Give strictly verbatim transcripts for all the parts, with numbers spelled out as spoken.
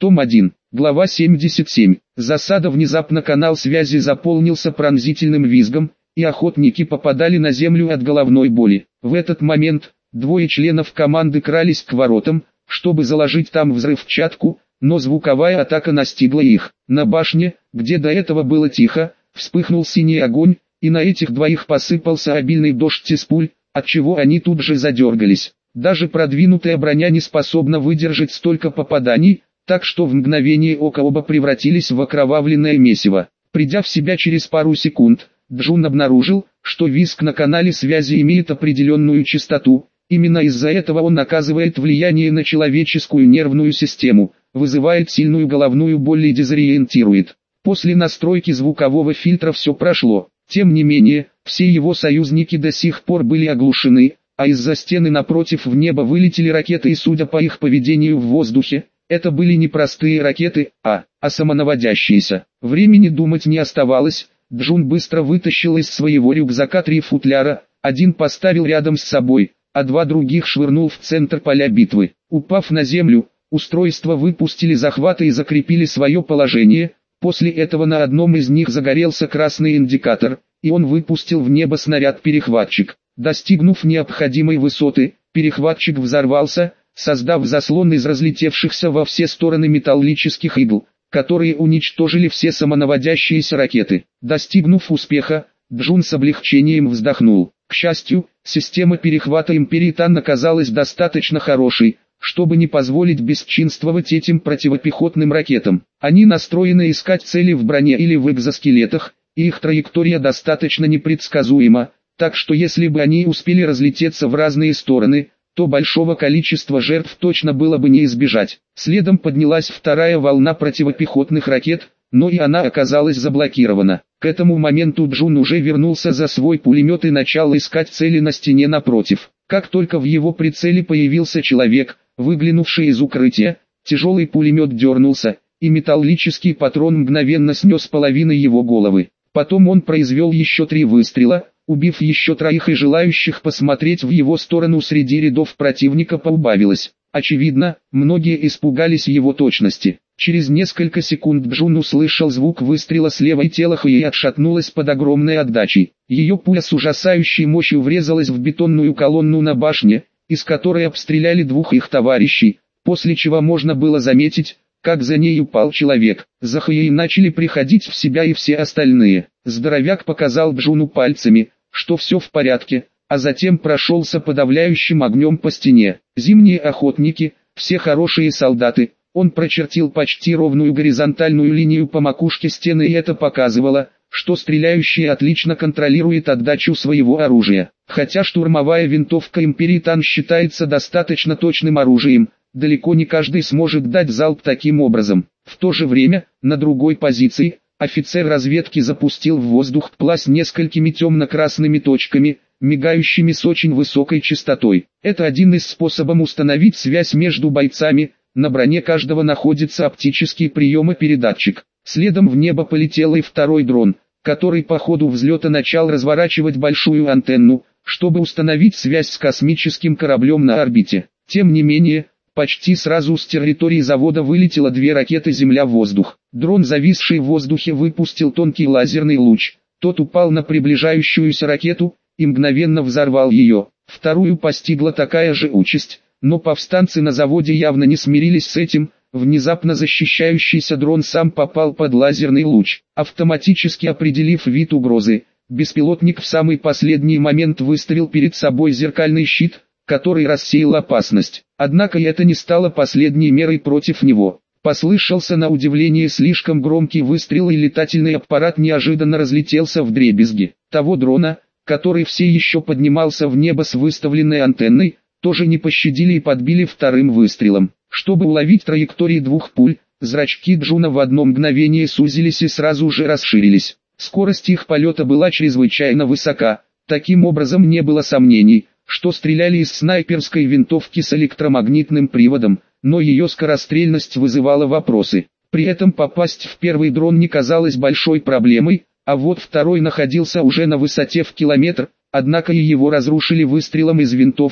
Том один. Глава семьдесят семь. Засада. Внезапно канал связи заполнился пронзительным визгом, и охотники попадали на землю от головной боли. В этот момент двое членов команды крались к воротам, чтобы заложить там взрывчатку, но звуковая атака настигла их. На башне, где до этого было тихо, вспыхнул синий огонь, и на этих двоих посыпался обильный дождь из пуль, отчего они тут же задергались. Даже продвинутая броня не способна выдержать столько попаданий, так что в мгновение ока оба превратились в окровавленное месиво. Придя в себя через пару секунд, Джун обнаружил, что визг на канале связи имеет определенную частоту. Именно из-за этого он оказывает влияние на человеческую нервную систему, вызывает сильную головную боль и дезориентирует. После настройки звукового фильтра все прошло. Тем не менее, все его союзники до сих пор были оглушены, а из-за стены напротив в небо вылетели ракеты, и судя по их поведению в воздухе, это были не простые ракеты, а, а самонаводящиеся. Времени думать не оставалось. Джун быстро вытащил из своего рюкзака три футляра, один поставил рядом с собой, а два других швырнул в центр поля битвы. Упав на землю, устройства выпустили захваты и закрепили свое положение. После этого на одном из них загорелся красный индикатор, и он выпустил в небо снаряд-перехватчик. Достигнув необходимой высоты, перехватчик взорвался, создав заслон из разлетевшихся во все стороны металлических игл, которые уничтожили все самонаводящиеся ракеты. Достигнув успеха, Джун с облегчением вздохнул. К счастью, система перехвата Империи Тан оказалась достаточно хорошей, чтобы не позволить бесчинствовать этим противопехотным ракетам. Они настроены искать цели в броне или в экзоскелетах, и их траектория достаточно непредсказуема, так что если бы они успели разлететься в разные стороны, то большого количества жертв точно было бы не избежать. Следом поднялась вторая волна противопехотных ракет, но и она оказалась заблокирована. К этому моменту Джун уже вернулся за свой пулемет и начал искать цели на стене напротив. Как только в его прицеле появился человек, выглянувший из укрытия, тяжелый пулемет дернулся, и металлический патрон мгновенно снес половину его головы. Потом он произвел еще три выстрела, убив еще троих, и желающих посмотреть в его сторону среди рядов противника поубавилось. Очевидно, многие испугались его точности. Через несколько секунд Джун услышал звук выстрела слева, и тело Хэй отшатнулось под огромной отдачей. Ее пуля с ужасающей мощью врезалась в бетонную колонну на башне, из которой обстреляли двух их товарищей, после чего можно было заметить, как за ней упал человек. За Хэей начали приходить в себя и все остальные. Здоровяк показал Джуну пальцами, что все в порядке, а затем прошелся подавляющим огнем по стене. Зимние охотники, все хорошие солдаты. Он прочертил почти ровную горизонтальную линию по макушке стены, и это показывало, что стреляющий отлично контролирует отдачу своего оружия. Хотя штурмовая винтовка Империи Тан считается достаточно точным оружием, далеко не каждый сможет дать залп таким образом. В то же время, на другой позиции, офицер разведки запустил в воздух ПЛА с несколькими темно-красными точками, мигающими с очень высокой частотой. Это один из способов установить связь между бойцами. На броне каждого находится оптический приемопередатчик. Следом в небо полетел и второй дрон, который по ходу взлета начал разворачивать большую антенну, чтобы установить связь с космическим кораблем на орбите. Тем не менее, почти сразу с территории завода вылетело две ракеты «Земля-воздух». Дрон, зависший в воздухе, выпустил тонкий лазерный луч. Тот упал на приближающуюся ракету и мгновенно взорвал ее. Вторую постигла такая же участь, но повстанцы на заводе явно не смирились с этим. Внезапно защищающийся дрон сам попал под лазерный луч. Автоматически определив вид угрозы, беспилотник в самый последний момент выставил перед собой зеркальный щит, который рассеял опасность. Однако это не стало последней мерой против него. Послышался на удивление слишком громкий выстрел, и летательный аппарат неожиданно разлетелся вдребезги. Того дрона, который все еще поднимался в небо с выставленной антенной, тоже не пощадили и подбили вторым выстрелом. Чтобы уловить траектории двух пуль, зрачки Джуна в одно мгновение сузились и сразу же расширились. Скорость их полета была чрезвычайно высока. Таким образом, не было сомнений, что стреляли из снайперской винтовки с электромагнитным приводом, но ее скорострельность вызывала вопросы. При этом попасть в первый дрон не казалось большой проблемой, а вот второй находился уже на высоте в километр, однако и его разрушили выстрелом из винтовки,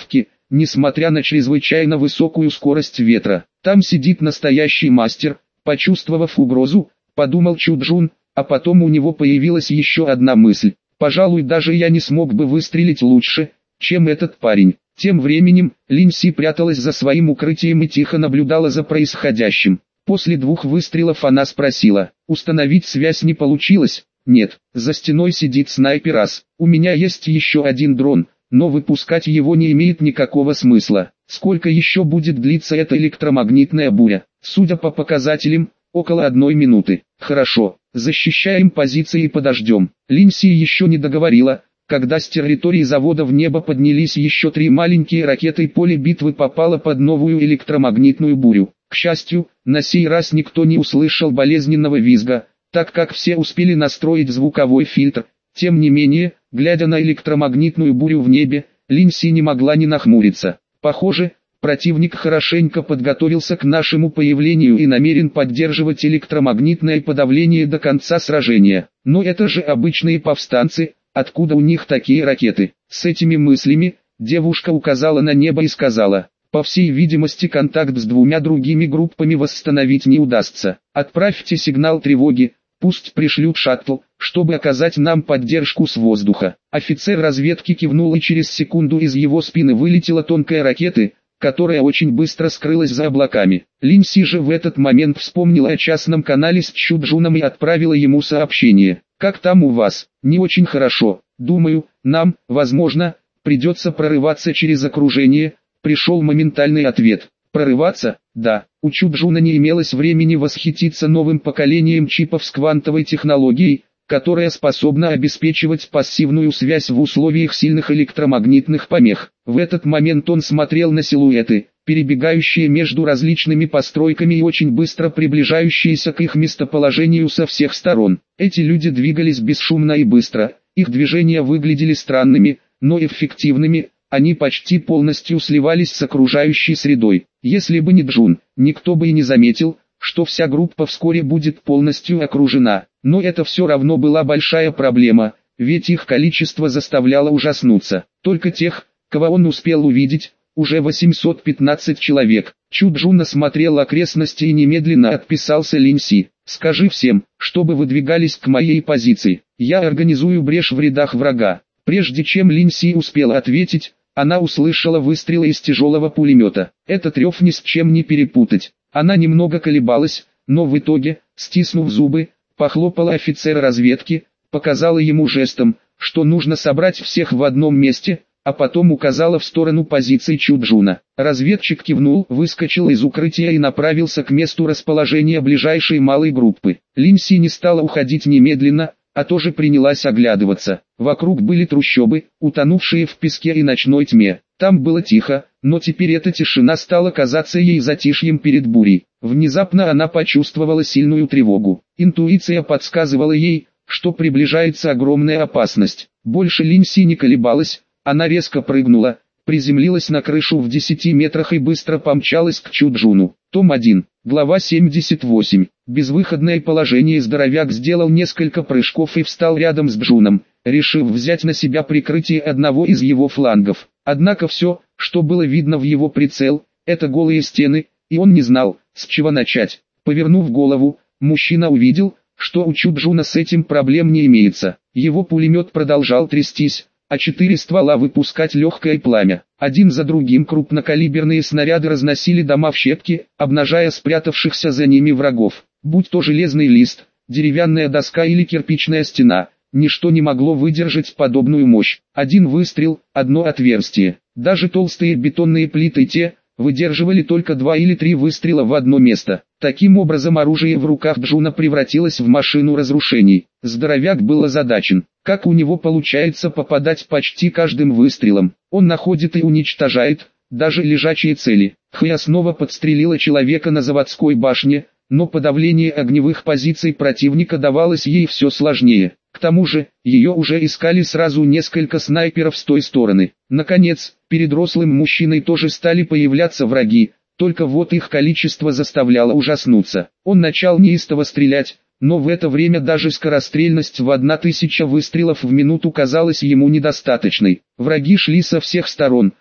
несмотря на чрезвычайно высокую скорость ветра. Там сидит настоящий мастер. Почувствовав угрозу, подумал Чуджун, а потом у него появилась еще одна мысль. Пожалуй, даже я не смог бы выстрелить лучше, чем этот парень. Тем временем, Линь Си пряталась за своим укрытием и тихо наблюдала за происходящим. После двух выстрелов она спросила: «Установить связь не получилось?» «Нет, за стеной сидит снайпер ас. У меня есть еще один дрон, но выпускать его не имеет никакого смысла. Сколько еще будет длиться эта электромагнитная буря?» «Судя по показателям, около одной минуты». «Хорошо, защищаем позиции и подождем». Линь Си еще не договорила, когда с территории завода в небо поднялись еще три маленькие ракеты, и поле битвы попало под новую электромагнитную бурю. К счастью, на сей раз никто не услышал болезненного визга, так как все успели настроить звуковой фильтр. Тем не менее, глядя на электромагнитную бурю в небе, Линь Си не могла не нахмуриться. Похоже, противник хорошенько подготовился к нашему появлению и намерен поддерживать электромагнитное подавление до конца сражения. Но это же обычные повстанцы, откуда у них такие ракеты? С этими мыслями, девушка указала на небо и сказала: «По всей видимости, контакт с двумя другими группами восстановить не удастся. Отправьте сигнал тревоги, пусть пришлют шаттл, чтобы оказать нам поддержку с воздуха». Офицер разведки кивнул, и через секунду из его спины вылетела тонкая ракета, которая очень быстро скрылась за облаками. Линь Си же в этот момент вспомнила о частном канале с Чуджуном и отправила ему сообщение: «Как там у вас?» «Не очень хорошо. Думаю, нам, возможно, придется прорываться через окружение». Пришел моментальный ответ. Прорываться? Да. У Чуджуна не имелось времени восхититься новым поколением чипов с квантовой технологией, которая способна обеспечивать пассивную связь в условиях сильных электромагнитных помех. В этот момент он смотрел на силуэты, перебегающие между различными постройками и очень быстро приближающиеся к их местоположению со всех сторон. Эти люди двигались бесшумно и быстро, их движения выглядели странными, но эффективными. Они почти полностью сливались с окружающей средой. Если бы не Джун, никто бы и не заметил, что вся группа вскоре будет полностью окружена. Но это все равно была большая проблема, ведь их количество заставляло ужаснуться. Только тех, кого он успел увидеть, уже восемьсот пятнадцать человек. Чуджун осмотрел окрестности и немедленно отписался Линь Си: «Скажи всем, чтобы выдвигались к моей позиции. Я организую брешь в рядах врага». Прежде чем Линь Си успела ответить, она услышала выстрелы из тяжелого пулемета. Этот рев ни с чем не перепутать. Она немного колебалась, но в итоге, стиснув зубы, похлопала офицера разведки, показала ему жестом, что нужно собрать всех в одном месте, а потом указала в сторону позиции Чуджуна. Разведчик кивнул, выскочил из укрытия и направился к месту расположения ближайшей малой группы. Линь Си не стала уходить немедленно, а тоже принялась оглядываться. Вокруг были трущобы, утонувшие в песке и ночной тьме. Там было тихо, но теперь эта тишина стала казаться ей затишьем перед бурей. Внезапно она почувствовала сильную тревогу. Интуиция подсказывала ей, что приближается огромная опасность. Больше Линь Си не колебалась, она резко прыгнула, приземлилась на крышу в десяти метрах и быстро помчалась к Чуджуну. Том один. Глава семьдесят восемь. Безвыходное положение. Здоровяк сделал несколько прыжков и встал рядом с Джуном, решив взять на себя прикрытие одного из его флангов. Однако все, что было видно в его прицел, это голые стены, и он не знал, с чего начать. Повернув голову, мужчина увидел, что у Чуджуна с этим проблем не имеется. Его пулемет продолжал трястись, а четыре ствола выпускать легкое пламя. Один за другим крупнокалиберные снаряды разносили дома в щепки, обнажая спрятавшихся за ними врагов. Будь то железный лист, деревянная доска или кирпичная стена, ничто не могло выдержать подобную мощь. Один выстрел, одно отверстие. Даже толстые бетонные плиты те, выдерживали только два или три выстрела в одно место. Таким образом оружие в руках Джуна превратилось в машину разрушений. Здоровяк был озадачен. Как у него получается попадать почти каждым выстрелом? Он находит и уничтожает, даже лежачие цели. Хэ снова подстрелила человека на заводской башне, но подавление огневых позиций противника давалось ей все сложнее. К тому же, ее уже искали сразу несколько снайперов с той стороны. Наконец, перед рослым мужчиной тоже стали появляться враги, только вот их количество заставляло ужаснуться. Он начал неистово стрелять, но в это время даже скорострельность в одна тысяча выстрелов в минуту казалась ему недостаточной. Враги шли со всех сторон,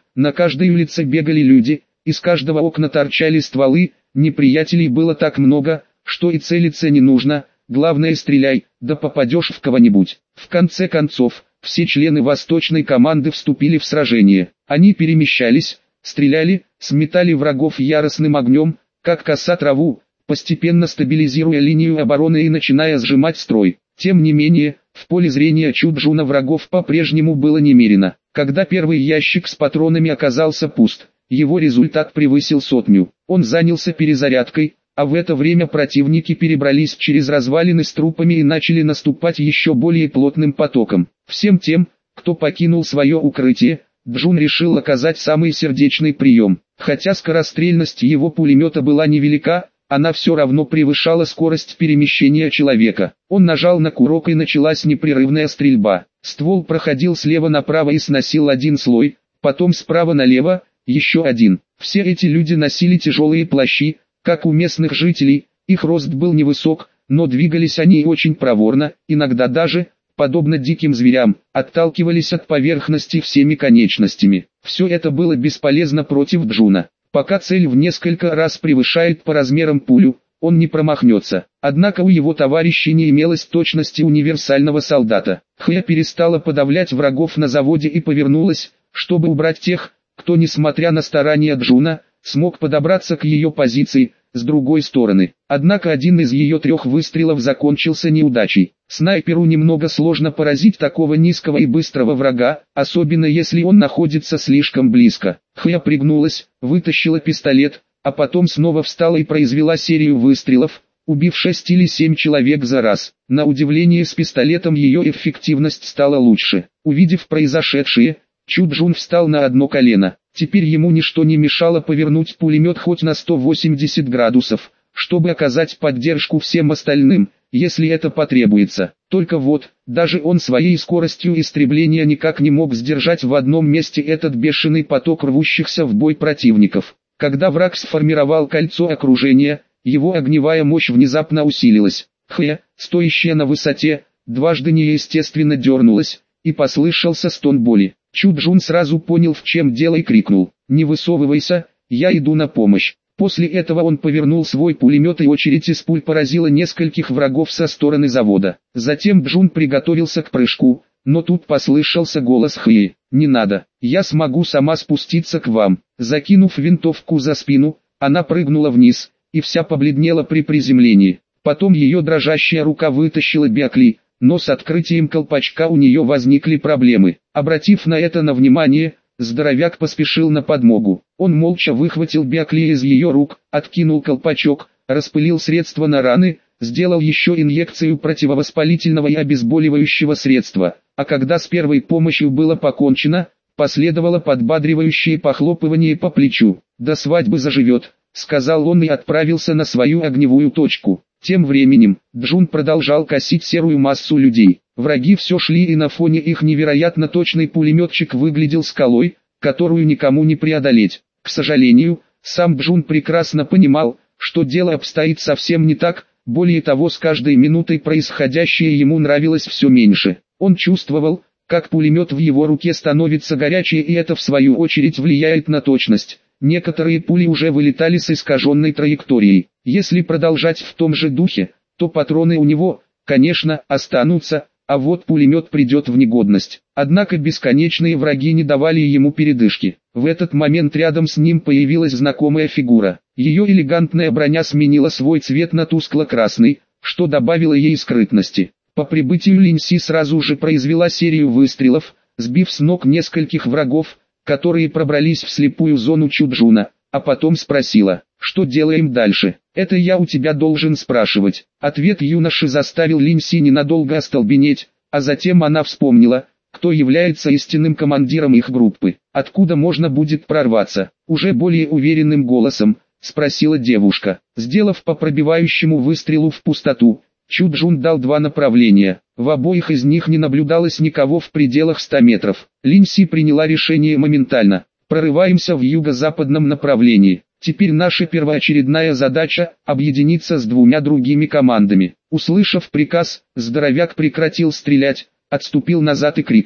на каждой улице бегали люди, из каждого окна торчали стволы, неприятелей было так много, что и целиться не нужно, главное стреляй, да попадешь в кого-нибудь. В конце концов, все члены восточной команды вступили в сражение. Они перемещались, стреляли, сметали врагов яростным огнем, как коса траву, постепенно стабилизируя линию обороны и начиная сжимать строй. Тем не менее, в поле зрения Чуджуна врагов по-прежнему было немерено. Когда первый ящик с патронами оказался пуст, его результат превысил сотню. Он занялся перезарядкой, а в это время противники перебрались через развалины с трупами и начали наступать еще более плотным потоком. Всем тем, кто покинул свое укрытие, Джун решил оказать самый сердечный прием. Хотя скорострельность его пулемета была невелика, она все равно превышала скорость перемещения человека. Он нажал на курок и началась непрерывная стрельба. Ствол проходил слева направо и сносил один слой, потом справа налево, еще один. Все эти люди носили тяжелые плащи, как у местных жителей, их рост был невысок, но двигались они очень проворно, иногда даже, подобно диким зверям, отталкивались от поверхности всеми конечностями. Все это было бесполезно против Джуна. Пока цель в несколько раз превышает по размерам пулю, он не промахнется. Однако у его товарищей не имелось точности универсального солдата. Хэ перестала подавлять врагов на заводе и повернулась, чтобы убрать тех, кто, несмотря на старания Джуна, смог подобраться к ее позиции, с другой стороны. Однако один из ее трех выстрелов закончился неудачей. Снайперу немного сложно поразить такого низкого и быстрого врага, особенно если он находится слишком близко. Хэ пригнулась, вытащила пистолет, а потом снова встала и произвела серию выстрелов, убив шесть или семь человек за раз. На удивление, с пистолетом ее эффективность стала лучше. Увидев произошедшее, Чуджун встал на одно колено. Теперь ему ничто не мешало повернуть пулемет хоть на сто восемьдесят градусов, чтобы оказать поддержку всем остальным, если это потребуется. Только вот, даже он своей скоростью истребления никак не мог сдержать в одном месте этот бешеный поток рвущихся в бой противников. Когда враг сформировал кольцо окружения, его огневая мощь внезапно усилилась. Хэ, стоящая на высоте, дважды неестественно дернулась, и послышался стон боли. Чуджун сразу понял, в чем дело, и крикнул: «Не высовывайся, я иду на помощь». После этого он повернул свой пулемет, и очередь из пуль поразила нескольких врагов со стороны завода. Затем Джун приготовился к прыжку, но тут послышался голос Хэ: «Не надо, я смогу сама спуститься к вам». Закинув винтовку за спину, она прыгнула вниз, и вся побледнела при приземлении. Потом ее дрожащая рука вытащила Бякли, но с открытием колпачка у нее возникли проблемы. Обратив на это на внимание, здоровяк поспешил на подмогу. Он молча выхватил Бякли из ее рук, откинул колпачок, распылил средство на раны, сделал еще инъекцию противовоспалительного и обезболивающего средства, а когда с первой помощью было покончено, последовало подбадривающее похлопывание по плечу. «До свадьбы заживет», — сказал он и отправился на свою огневую точку. Тем временем, Джун продолжал косить серую массу людей. Враги все шли, и на фоне их невероятно точный пулеметчик выглядел скалой, которую никому не преодолеть. К сожалению, сам Джун прекрасно понимал, что дело обстоит совсем не так, более того, с каждой минутой происходящее ему нравилось все меньше. Он чувствовал, как пулемет в его руке становится горячее, и это в свою очередь влияет на точность. Некоторые пули уже вылетали с искаженной траекторией. Если продолжать в том же духе, то патроны у него, конечно, останутся, а вот пулемет придет в негодность. Однако бесконечные враги не давали ему передышки. В этот момент рядом с ним появилась знакомая фигура. Ее элегантная броня сменила свой цвет на тускло-красный, что добавило ей скрытности. По прибытию Линси сразу же произвела серию выстрелов, сбив с ног нескольких врагов, которые пробрались в слепую зону Чуджуна, а потом спросила: «Что делаем дальше?» «Это я у тебя должен спрашивать». Ответ юноши заставил Линси ненадолго остолбенеть, а затем она вспомнила, кто является истинным командиром их группы. «Откуда можно будет прорваться?» Уже более уверенным голосом спросила девушка. Сделав по пробивающему выстрелу в пустоту, Чуджун дал два направления. В обоих из них не наблюдалось никого в пределах ста метров. Линси приняла решение моментально. «Прорываемся в юго-западном направлении. Теперь наша первоочередная задача – объединиться с двумя другими командами». Услышав приказ, здоровяк прекратил стрелять, отступил назад и крикнул: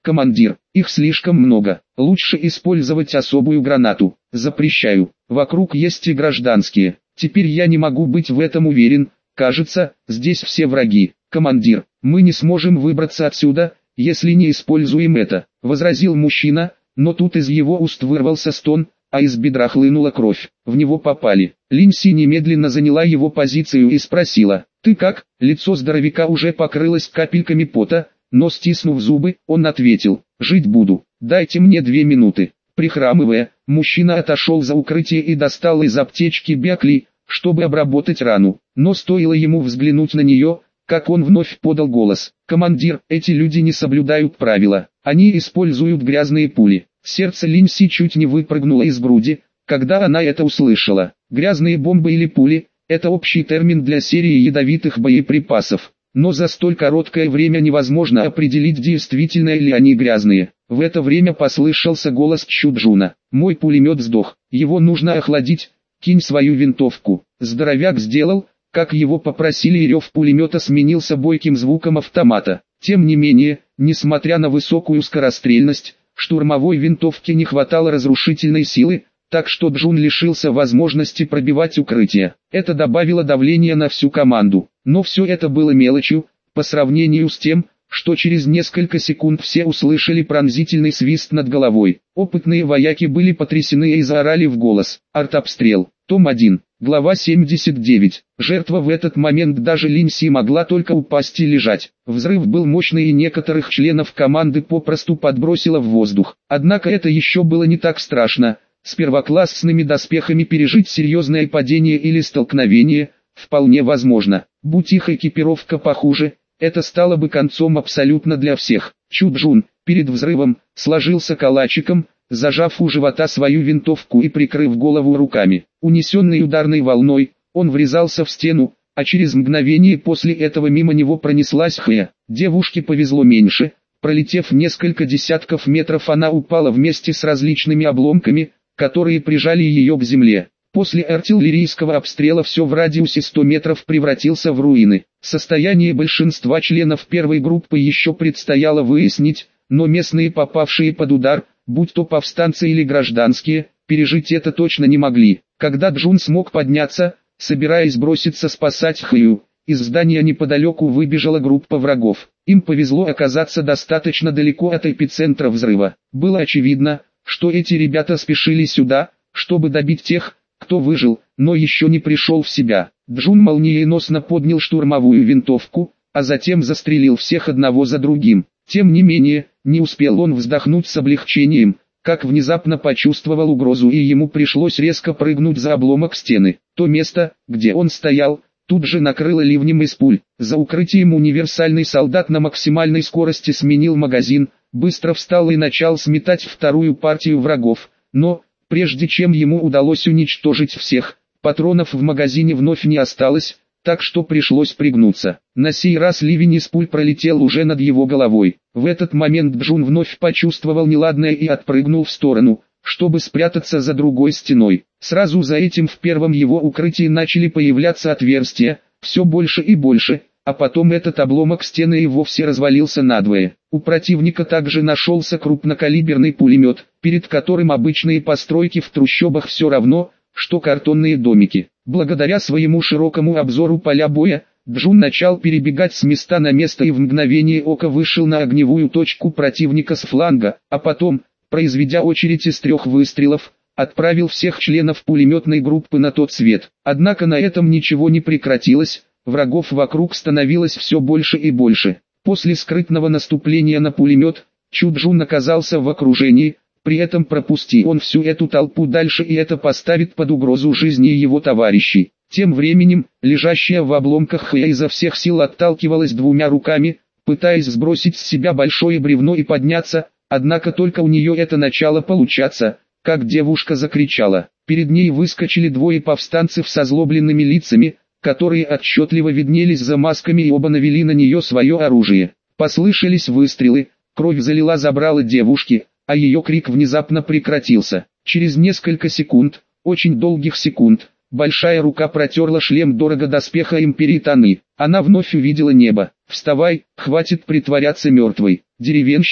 Командир, их слишком много. Лучше использовать особую гранату. Запрещаю. Вокруг есть и гражданские. Теперь я не могу быть в этом уверен. Кажется, здесь все враги. Командир, мы не сможем выбраться отсюда, если не используем это, возразил мужчина, но тут из его уст вырвался стон, а из бедра хлынула кровь. В него попали. Линси немедленно заняла его позицию и спросила: «Ты как?» Лицо здоровяка уже покрылось капельками пота, но стиснув зубы, он ответил: «Жить буду, дайте мне две минуты». Прихрамывая, мужчина отошел за укрытие и достал из аптечки Бекли, чтобы обработать рану, но стоило ему взглянуть на нее, как он вновь подал голос: «Командир, эти люди не соблюдают правила, они используют грязные пули». Сердце Линси чуть не выпрыгнуло из груди, когда она это услышала. Грязные бомбы или пули – это общий термин для серии ядовитых боеприпасов, но за столь короткое время невозможно определить, действительно ли они грязные. В это время послышался голос Чуджуна: «Мой пулемет сдох, его нужно охладить, кинь свою винтовку». Здоровяк сделал, как его попросили, и рев пулемета сменился бойким звуком автомата. Тем не менее, несмотря на высокую скорострельность, штурмовой винтовке не хватало разрушительной силы, так что Джун лишился возможности пробивать укрытие. Это добавило давления на всю команду, но все это было мелочью, по сравнению с тем, что через несколько секунд все услышали пронзительный свист над головой. Опытные вояки были потрясены и заорали в голос: «Артобстрел!» Том один, глава семьдесят девять. Жертва в этот момент, даже Линси, могла только упасть и лежать. Взрыв был мощный, и некоторых членов команды попросту подбросило в воздух. Однако это еще было не так страшно. С первоклассными доспехами пережить серьезное падение или столкновение вполне возможно. Будь их экипировка похуже, это стало бы концом абсолютно для всех. Чуджун, перед взрывом, сложился калачиком, зажав у живота свою винтовку и прикрыв голову руками. Унесенный ударной волной, он врезался в стену, а через мгновение после этого мимо него пронеслась Хэ. Девушке повезло меньше. Пролетев несколько десятков метров, она упала вместе с различными обломками, которые прижали ее к земле. После артиллерийского обстрела все в радиусе ста метров превратился в руины. Состояние большинства членов первой группы еще предстояло выяснить, но местные, попавшие под удар, будь то повстанцы или гражданские, пережить это точно не могли. Когда Джун смог подняться, собираясь броситься спасать Хью, из здания неподалеку выбежала группа врагов. Им повезло оказаться достаточно далеко от эпицентра взрыва. Было очевидно, что эти ребята спешили сюда, чтобы добить тех, кто выжил, но еще не пришел в себя. Джун молниеносно поднял штурмовую винтовку, а затем застрелил всех одного за другим. Тем не менее, не успел он вздохнуть с облегчением, как внезапно почувствовал угрозу, и ему пришлось резко прыгнуть за обломок стены. То место, где он стоял, тут же накрыло ливнем из пуль. За укрытием универсальный солдат на максимальной скорости сменил магазин, быстро встал и начал сметать вторую партию врагов, но, прежде чем ему удалось уничтожить всех, патронов в магазине вновь не осталось, так что пришлось пригнуться. На сей раз ливень из пуль пролетел уже над его головой. В этот момент Джун вновь почувствовал неладное и отпрыгнул в сторону, чтобы спрятаться за другой стеной. Сразу за этим в первом его укрытии начали появляться отверстия, все больше и больше, а потом этот обломок стены и вовсе развалился надвое. У противника также нашелся крупнокалиберный пулемет, перед которым обычные постройки в трущобах все равно, что картонные домики. Благодаря своему широкому обзору поля боя, Джун начал перебегать с места на место и в мгновение ока вышел на огневую точку противника с фланга, а потом, произведя очередь из трех выстрелов, отправил всех членов пулеметной группы на тот свет. Однако на этом ничего не прекратилось, врагов вокруг становилось все больше и больше. После скрытного наступления на пулемет, Чуджун оказался в окружении. При этом пропусти он всю эту толпу дальше, и это поставит под угрозу жизни его товарищей. Тем временем, лежащая в обломках Хэ изо всех сил отталкивалась двумя руками, пытаясь сбросить с себя большое бревно и подняться, однако только у нее это начало получаться, как девушка закричала. Перед ней выскочили двое повстанцев с озлобленными лицами, которые отчетливо виднелись за масками, и оба навели на нее свое оружие. Послышались выстрелы, кровь залила забрало девушки, а ее крик внезапно прекратился. Через несколько секунд, очень долгих секунд, большая рука протерла шлем дорого доспеха Империи Таны. Она вновь увидела небо. «Вставай, хватит притворяться мертвой. Деревенщина,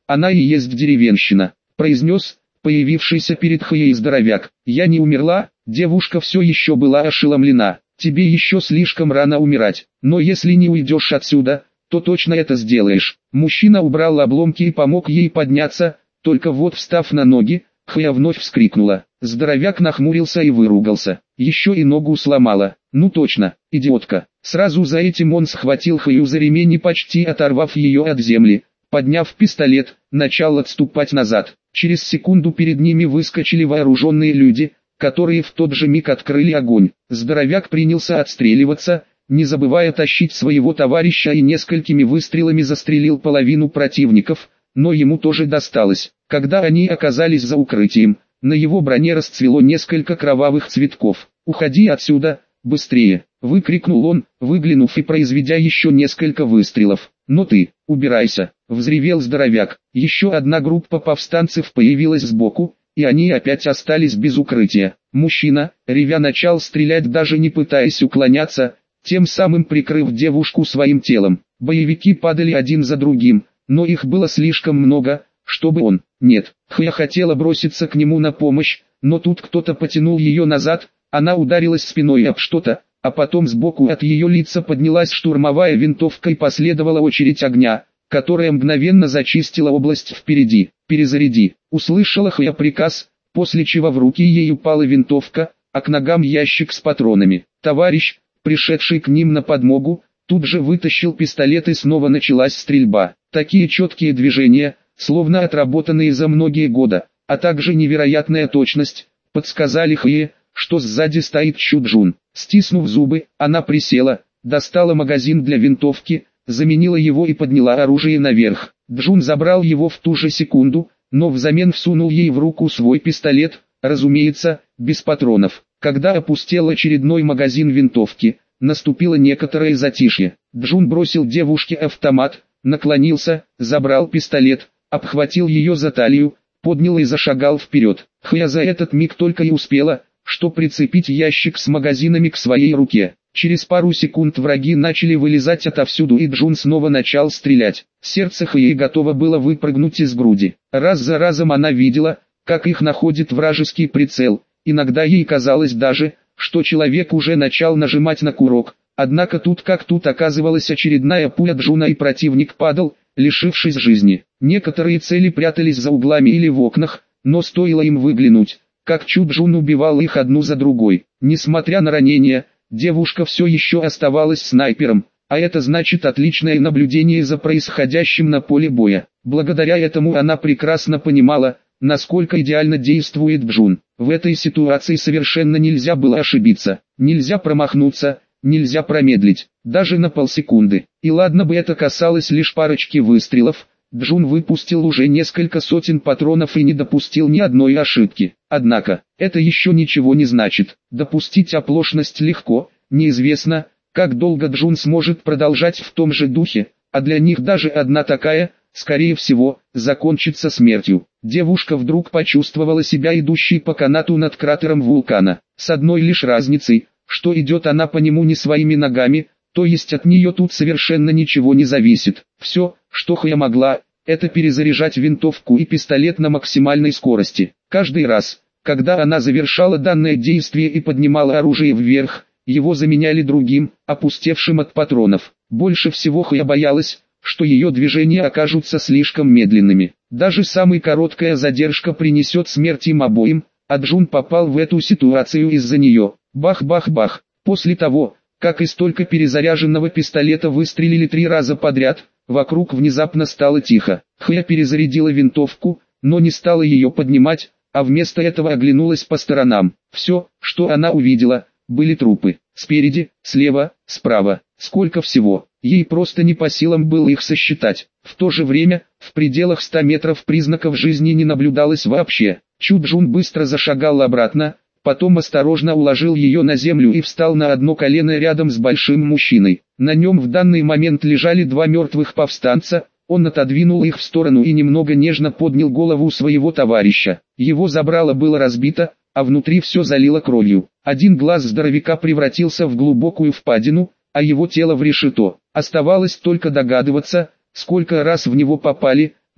она и есть деревенщина», — произнес появившийся перед Хьей здоровяк. «Я не умерла», девушка все еще была ошеломлена. «Тебе еще слишком рано умирать, но если не уйдешь отсюда, то точно это сделаешь». Мужчина убрал обломки и помог ей подняться, только вот встав на ноги, Хья вновь вскрикнула. Здоровяк нахмурился и выругался. Еще и ногу сломала. «Ну точно, идиотка». Сразу за этим он схватил Хью за ремень и почти оторвав ее от земли, подняв пистолет, начал отступать назад. Через секунду перед ними выскочили вооруженные люди, которые в тот же миг открыли огонь. Здоровяк принялся отстреливаться, не забывая тащить своего товарища, и несколькими выстрелами застрелил половину противников, но ему тоже досталось. Когда они оказались за укрытием, на его броне расцвело несколько кровавых цветков. «Уходи отсюда, быстрее!» — выкрикнул он, выглянув и произведя еще несколько выстрелов. «Но ты, убирайся!» — взревел здоровяк. Еще одна группа повстанцев появилась сбоку, и они опять остались без укрытия. Мужчина, ревя, начал стрелять, даже не пытаясь уклоняться, тем самым прикрыв девушку своим телом. Боевики падали один за другим, но их было слишком много, чтобы он... Нет, Хья хотела броситься к нему на помощь, но тут кто-то потянул ее назад, она ударилась спиной об что-то, а потом сбоку от ее лица поднялась штурмовая винтовка и последовала очередь огня, которая мгновенно зачистила область впереди. «Перезаряди», — услышала Хья приказ, после чего в руки ей упала винтовка, а к ногам ящик с патронами. Товарищ, пришедший к ним на подмогу, тут же вытащил пистолет и снова началась стрельба. Такие четкие движения, словно отработанные за многие годы, а также невероятная точность, подсказали Хье, что сзади стоит Чуджун. Стиснув зубы, она присела, достала магазин для винтовки, заменила его и подняла оружие наверх. Джун забрал его в ту же секунду, но взамен всунул ей в руку свой пистолет, разумеется, без патронов. Когда опустел очередной магазин винтовки, наступило некоторое затишье. Джун бросил девушке автомат, наклонился, забрал пистолет, обхватил ее за талию, поднял и зашагал вперед. Хья за этот миг только и успела, что прицепить ящик с магазинами к своей руке. Через пару секунд враги начали вылезать отовсюду, и Джун снова начал стрелять. Сердце Хьи готово было выпрыгнуть из груди. Раз за разом она видела, как их находит вражеский прицел. Иногда ей казалось даже, что человек уже начал нажимать на курок. Однако тут как тут оказывалась очередная пуля Джуна, и противник падал, лишившись жизни. Некоторые цели прятались за углами или в окнах, но стоило им выглянуть, как Чуджун убивал их одну за другой. Несмотря на ранения, девушка все еще оставалась снайпером, а это значит отличное наблюдение за происходящим на поле боя. Благодаря этому она прекрасно понимала, насколько идеально действует Джун. В этой ситуации совершенно нельзя было ошибиться, нельзя промахнуться, нельзя промедлить, даже на полсекунды. И ладно бы это касалось лишь парочки выстрелов, Джун выпустил уже несколько сотен патронов и не допустил ни одной ошибки. Однако, это еще ничего не значит. Допустить оплошность легко, неизвестно, как долго Джун сможет продолжать в том же духе, а для них даже одна такая, скорее всего, закончится смертью. Девушка вдруг почувствовала себя идущей по канату над кратером вулкана, с одной лишь разницей, что идет она по нему не своими ногами, то есть от нее тут совершенно ничего не зависит. Все, что Хья могла, это перезаряжать винтовку и пистолет на максимальной скорости. Каждый раз, когда она завершала данное действие и поднимала оружие вверх, его заменяли другим, опустевшим от патронов. Больше всего Хья боялась, что ее движения окажутся слишком медленными. Даже самая короткая задержка принесет смерть им обоим, а Джун попал в эту ситуацию из-за нее. Бах-бах-бах. После того, как из только перезаряженного пистолета выстрелили три раза подряд, вокруг внезапно стало тихо. Хья перезарядила винтовку, но не стала ее поднимать, а вместо этого оглянулась по сторонам. Все, что она увидела, были трупы. Спереди, слева, справа. Сколько всего. Ей просто не по силам было их сосчитать. В то же время, в пределах ста метров признаков жизни не наблюдалось вообще. Чуджун быстро зашагал обратно, потом осторожно уложил ее на землю и встал на одно колено рядом с большим мужчиной. На нем в данный момент лежали два мертвых повстанца. Он отодвинул их в сторону и немного нежно поднял голову своего товарища. Его забрало было разбито, а внутри все залило кровью. Один глаз здоровяка превратился в глубокую впадину, а его тело в решето. Оставалось только догадываться, сколько раз в него попали,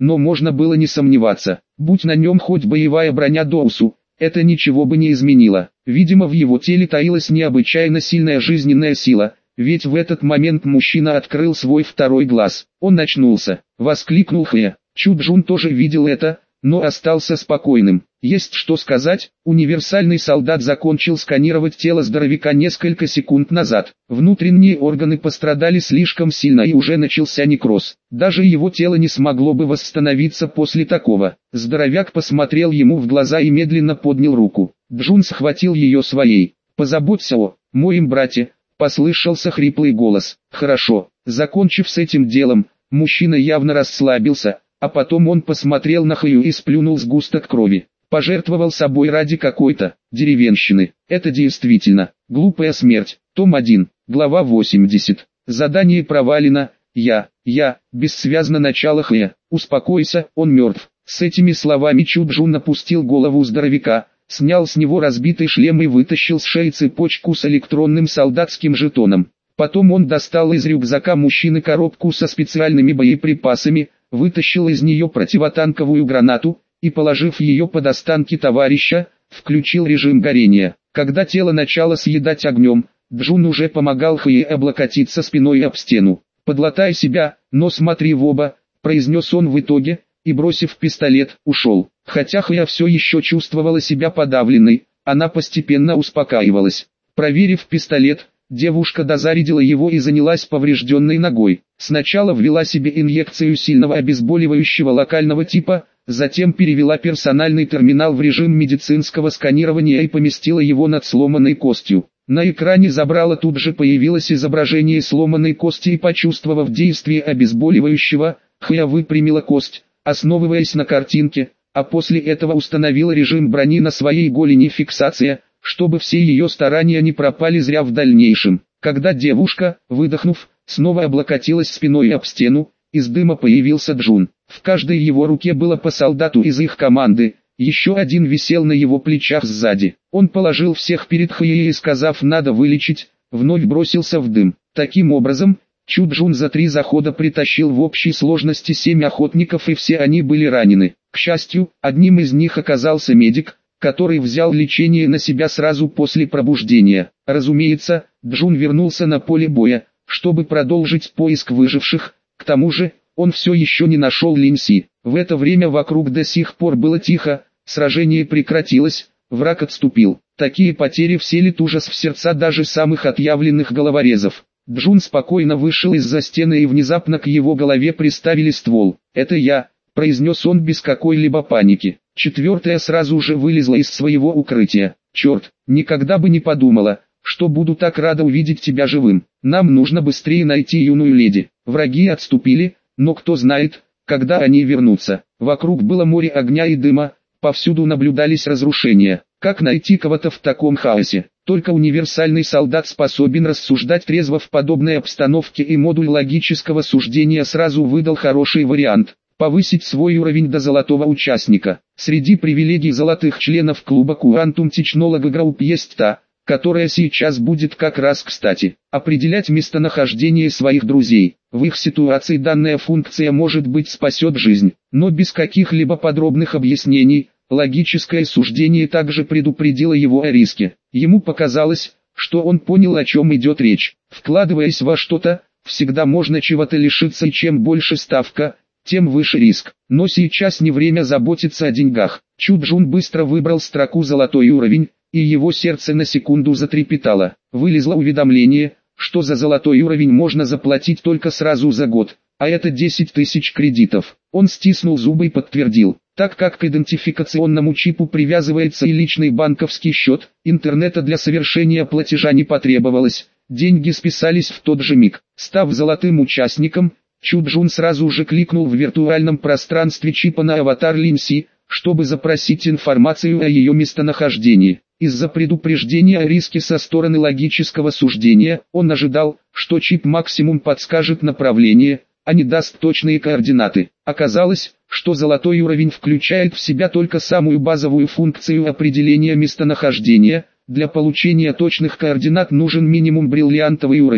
но можно было не сомневаться. Будь на нем хоть боевая броня Доусу, это ничего бы не изменило. Видимо, в его теле таилась необычайно сильная жизненная сила, ведь в этот момент мужчина открыл свой второй глаз. Он очнулся, воскликнул Хэ. Чуджун тоже видел это, но остался спокойным. Есть что сказать, универсальный солдат закончил сканировать тело здоровяка несколько секунд назад. Внутренние органы пострадали слишком сильно и уже начался некроз. Даже его тело не смогло бы восстановиться после такого. Здоровяк посмотрел ему в глаза и медленно поднял руку. Джун схватил ее своей. «Позаботься о моем брате», — послышался хриплый голос. «Хорошо». Закончив с этим делом, мужчина явно расслабился, а потом он посмотрел на Хаю и сплюнул сгусток крови. Пожертвовал собой ради какой-то деревенщины. Это действительно глупая смерть. Том один, глава восемьдесят. Задание провалено. Я, я, бессвязно начало Хэ. Успокойся, он мертв. С этими словами Чуджун опустил голову здоровяка, снял с него разбитый шлем и вытащил с шеи цепочку с электронным солдатским жетоном. Потом он достал из рюкзака мужчины коробку со специальными боеприпасами, вытащил из нее противотанковую гранату и, положив ее под останки товарища, включил режим горения. Когда тело начало съедать огнем, Джун уже помогал Хэ облокотиться спиной об стену. «Подлатай себя, но смотри в оба», — произнес он в итоге, и, бросив пистолет, ушел. Хотя Хэ все еще чувствовала себя подавленной, она постепенно успокаивалась. Проверив пистолет, девушка дозарядила его и занялась поврежденной ногой. Сначала ввела себе инъекцию сильного обезболивающего локального типа, затем перевела персональный терминал в режим медицинского сканирования и поместила его над сломанной костью. На экране забрала тут же появилось изображение сломанной кости и, почувствовав действие обезболивающего, Хэ выпрямила кость, основываясь на картинке, а после этого установила режим брони на своей голени фиксация, чтобы все ее старания не пропали зря в дальнейшем. Когда девушка, выдохнув, снова облокотилась спиной об стену, из дыма появился Джун. В каждой его руке было по солдату из их команды, еще один висел на его плечах сзади. Он положил всех перед Хэ и, сказав «надо вылечить», вновь бросился в дым. Таким образом, Чуджун за три захода притащил в общей сложности семь охотников, и все они были ранены. К счастью, одним из них оказался медик, который взял лечение на себя сразу после пробуждения. Разумеется, Джун вернулся на поле боя, чтобы продолжить поиск выживших. К тому же, он все еще не нашел Линси. В это время вокруг до сих пор было тихо, сражение прекратилось, враг отступил. Такие потери вселят ужас в сердца даже самых отъявленных головорезов. Джун спокойно вышел из-за стены и внезапно к его голове приставили ствол. «Это я», — произнес он без какой-либо паники. Четвертая сразу же вылезла из своего укрытия. «Черт, никогда бы не подумала, что буду так рада увидеть тебя живым. Нам нужно быстрее найти юную леди». Враги отступили, но кто знает, когда они вернутся. Вокруг было море огня и дыма, повсюду наблюдались разрушения. Как найти кого-то в таком хаосе? Только универсальный солдат способен рассуждать трезво в подобной обстановке, и модуль логического суждения сразу выдал хороший вариант. Повысить свой уровень до золотого участника. Среди привилегий золотых членов клуба Quantum Technology Group есть та, которая сейчас будет как раз кстати. Определять местонахождение своих друзей. В их ситуации данная функция может быть спасет жизнь, но без каких-либо подробных объяснений. Логическое суждение также предупредило его о риске. Ему показалось, что он понял, о чем идет речь. Вкладываясь во что-то, всегда можно чего-то лишиться, и чем больше ставка, тем выше риск. Но сейчас не время заботиться о деньгах. Чуджун быстро выбрал строку «Золотой уровень», и его сердце на секунду затрепетало. Вылезло уведомление, что за золотой уровень можно заплатить только сразу за год, а это десять тысяч кредитов. Он стиснул зубы и подтвердил. Так как к идентификационному чипу привязывается и личный банковский счет, интернета для совершения платежа не потребовалось, деньги списались в тот же миг. Став золотым участником, Чуджун сразу же кликнул в виртуальном пространстве чипа на аватар Линси, чтобы запросить информацию о ее местонахождении. Из-за предупреждения о риске со стороны логического суждения, он ожидал, что чип максимум подскажет направление, а не даст точные координаты. Оказалось, что золотой уровень включает в себя только самую базовую функцию определения местонахождения. Для получения точных координат нужен минимум бриллиантовый уровень,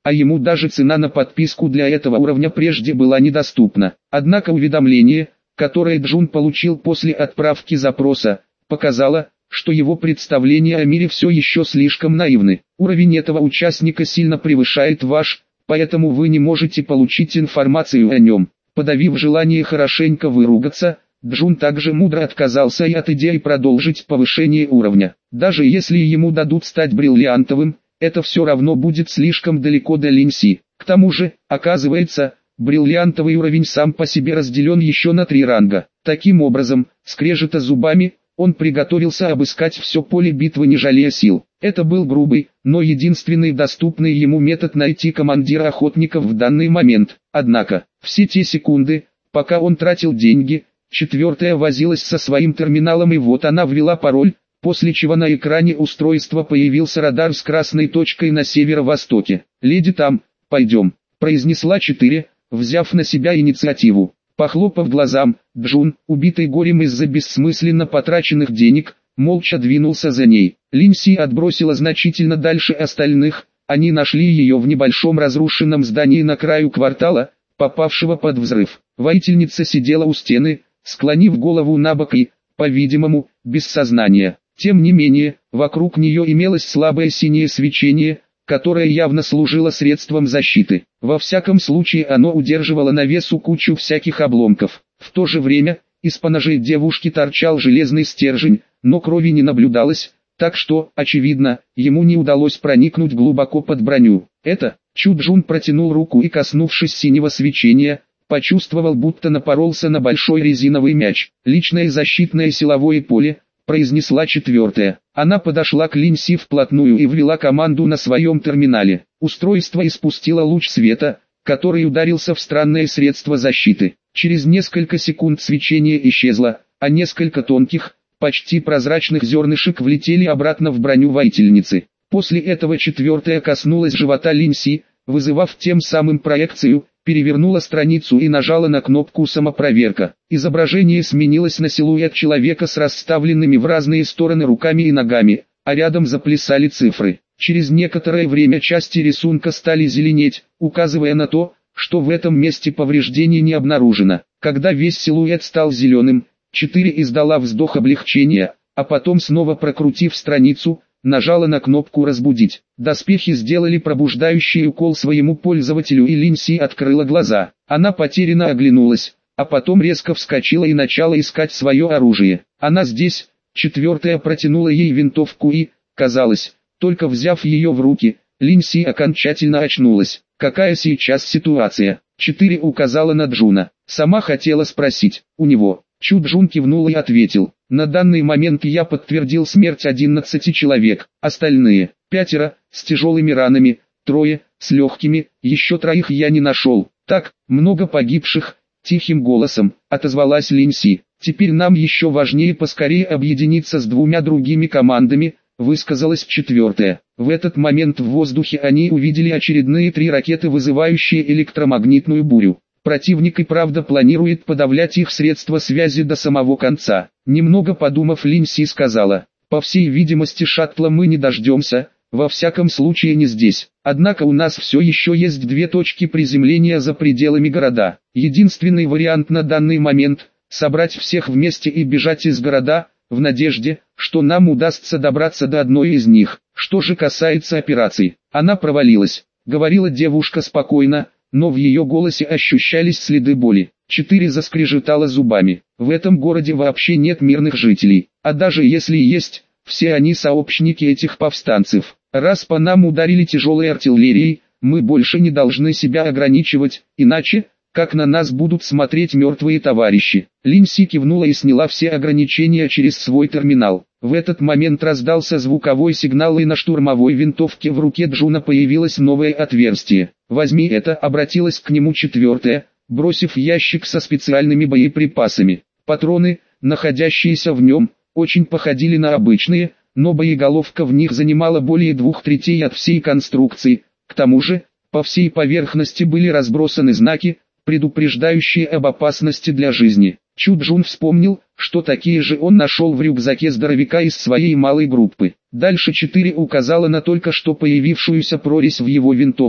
а ему даже цена на подписку для этого уровня прежде была недоступна. Однако уведомление, которое Джун получил после отправки запроса, показало, что его представления о мире все еще слишком наивны. Уровень этого участника сильно превышает ваш, поэтому вы не можете получить информацию о нем. Подавив желание хорошенько выругаться, Джун также мудро отказался и от идеи продолжить повышение уровня. Даже если ему дадут стать бриллиантовым, это все равно будет слишком далеко до Линси. К тому же, оказывается, бриллиантовый уровень сам по себе разделен еще на три ранга. Таким образом, скрежета зубами, он приготовился обыскать все поле битвы не жалея сил. Это был грубый, но единственный доступный ему метод найти командира охотников в данный момент. Однако, все те секунды, пока он тратил деньги, четвертая возилась со своим терминалом, и вот она ввела пароль, после чего на экране устройства появился радар с красной точкой на северо-востоке. «Леди там, пойдем», — произнесла четыре, взяв на себя инициативу. Похлопав глазам, Джун, убитый горем из-за бессмысленно потраченных денег, молча двинулся за ней. Линси отбросила значительно дальше остальных, они нашли ее в небольшом разрушенном здании на краю квартала, попавшего под взрыв. Воительница сидела у стены, склонив голову на бок и, по-видимому, без сознания. Тем не менее, вокруг нее имелось слабое синее свечение, которое явно служило средством защиты. Во всяком случае оно удерживало на весу кучу всяких обломков. В то же время, из-под ножей девушки торчал железный стержень, но крови не наблюдалось, так что, очевидно, ему не удалось проникнуть глубоко под броню. Это, Чу Джун протянул руку и, коснувшись синего свечения, почувствовал, будто напоролся на большой резиновый мяч. «Личное защитное силовое поле», — произнесла четвертая. Она подошла к Линси вплотную и ввела команду на своем терминале. Устройство испустило луч света, который ударился в странное средство защиты. Через несколько секунд свечение исчезло, а несколько тонких, почти прозрачных зернышек влетели обратно в броню воительницы. После этого четвертая коснулась живота Линси, вызывав тем самым проекцию, перевернула страницу и нажала на кнопку «Самопроверка». Изображение сменилось на силуэт человека с расставленными в разные стороны руками и ногами, а рядом заплясали цифры. Через некоторое время части рисунка стали зеленеть, указывая на то, что в этом месте повреждений не обнаружено. Когда весь силуэт стал зеленым, четыре издала вздох облегчения, а потом, снова прокрутив страницу, нажала на кнопку «Разбудить». Доспехи сделали пробуждающий укол своему пользователю, и Линси открыла глаза. Она потерянно оглянулась, а потом резко вскочила и начала искать свое оружие. Она здесь. Четвертая протянула ей винтовку и, казалось, только взяв ее в руки, Линси окончательно очнулась. «Какая сейчас ситуация?» Четыре указала на Джуна. Сама хотела спросить у него. Чу Джун кивнул и ответил: «На данный момент я подтвердил смерть одиннадцати человек, остальные, пятеро, с тяжелыми ранами, трое, с легкими, еще троих я не нашел. Так, много погибших», — тихим голосом отозвалась Линси. «Теперь нам еще важнее поскорее объединиться с двумя другими командами», — высказалась четвертая. В этот момент в воздухе они увидели очередные три ракеты, вызывающие электромагнитную бурю. Противник и правда планирует подавлять их средства связи до самого конца. Немного подумав, Линси сказала: «По всей видимости, шаттла мы не дождемся, во всяком случае не здесь. Однако у нас все еще есть две точки приземления за пределами города. Единственный вариант на данный момент — собрать всех вместе и бежать из города, в надежде, что нам удастся добраться до одной из них. Что же касается операций, она провалилась», — говорила девушка спокойно, но в ее голосе ощущались следы боли. Четыре заскрежетала зубами. «В этом городе вообще нет мирных жителей, а даже если есть, все они сообщники этих повстанцев. Раз по нам ударили тяжелой артиллерией, мы больше не должны себя ограничивать, иначе, как на нас будут смотреть мертвые товарищи». Линси кивнула и сняла все ограничения через свой терминал. В этот момент раздался звуковой сигнал, и на штурмовой винтовке в руке Джуна появилось новое отверстие. «Возьми это», — обратилась к нему четвертая, бросив ящик со специальными боеприпасами. Патроны, находящиеся в нем, очень походили на обычные, но боеголовка в них занимала более двух третей от всей конструкции. К тому же, по всей поверхности были разбросаны знаки, предупреждающие об опасности для жизни. Чу Джун вспомнил, что такие же он нашел в рюкзаке здоровяка из своей малой группы. Дальше четыре указала на только что появившуюся прорезь в его винтовке.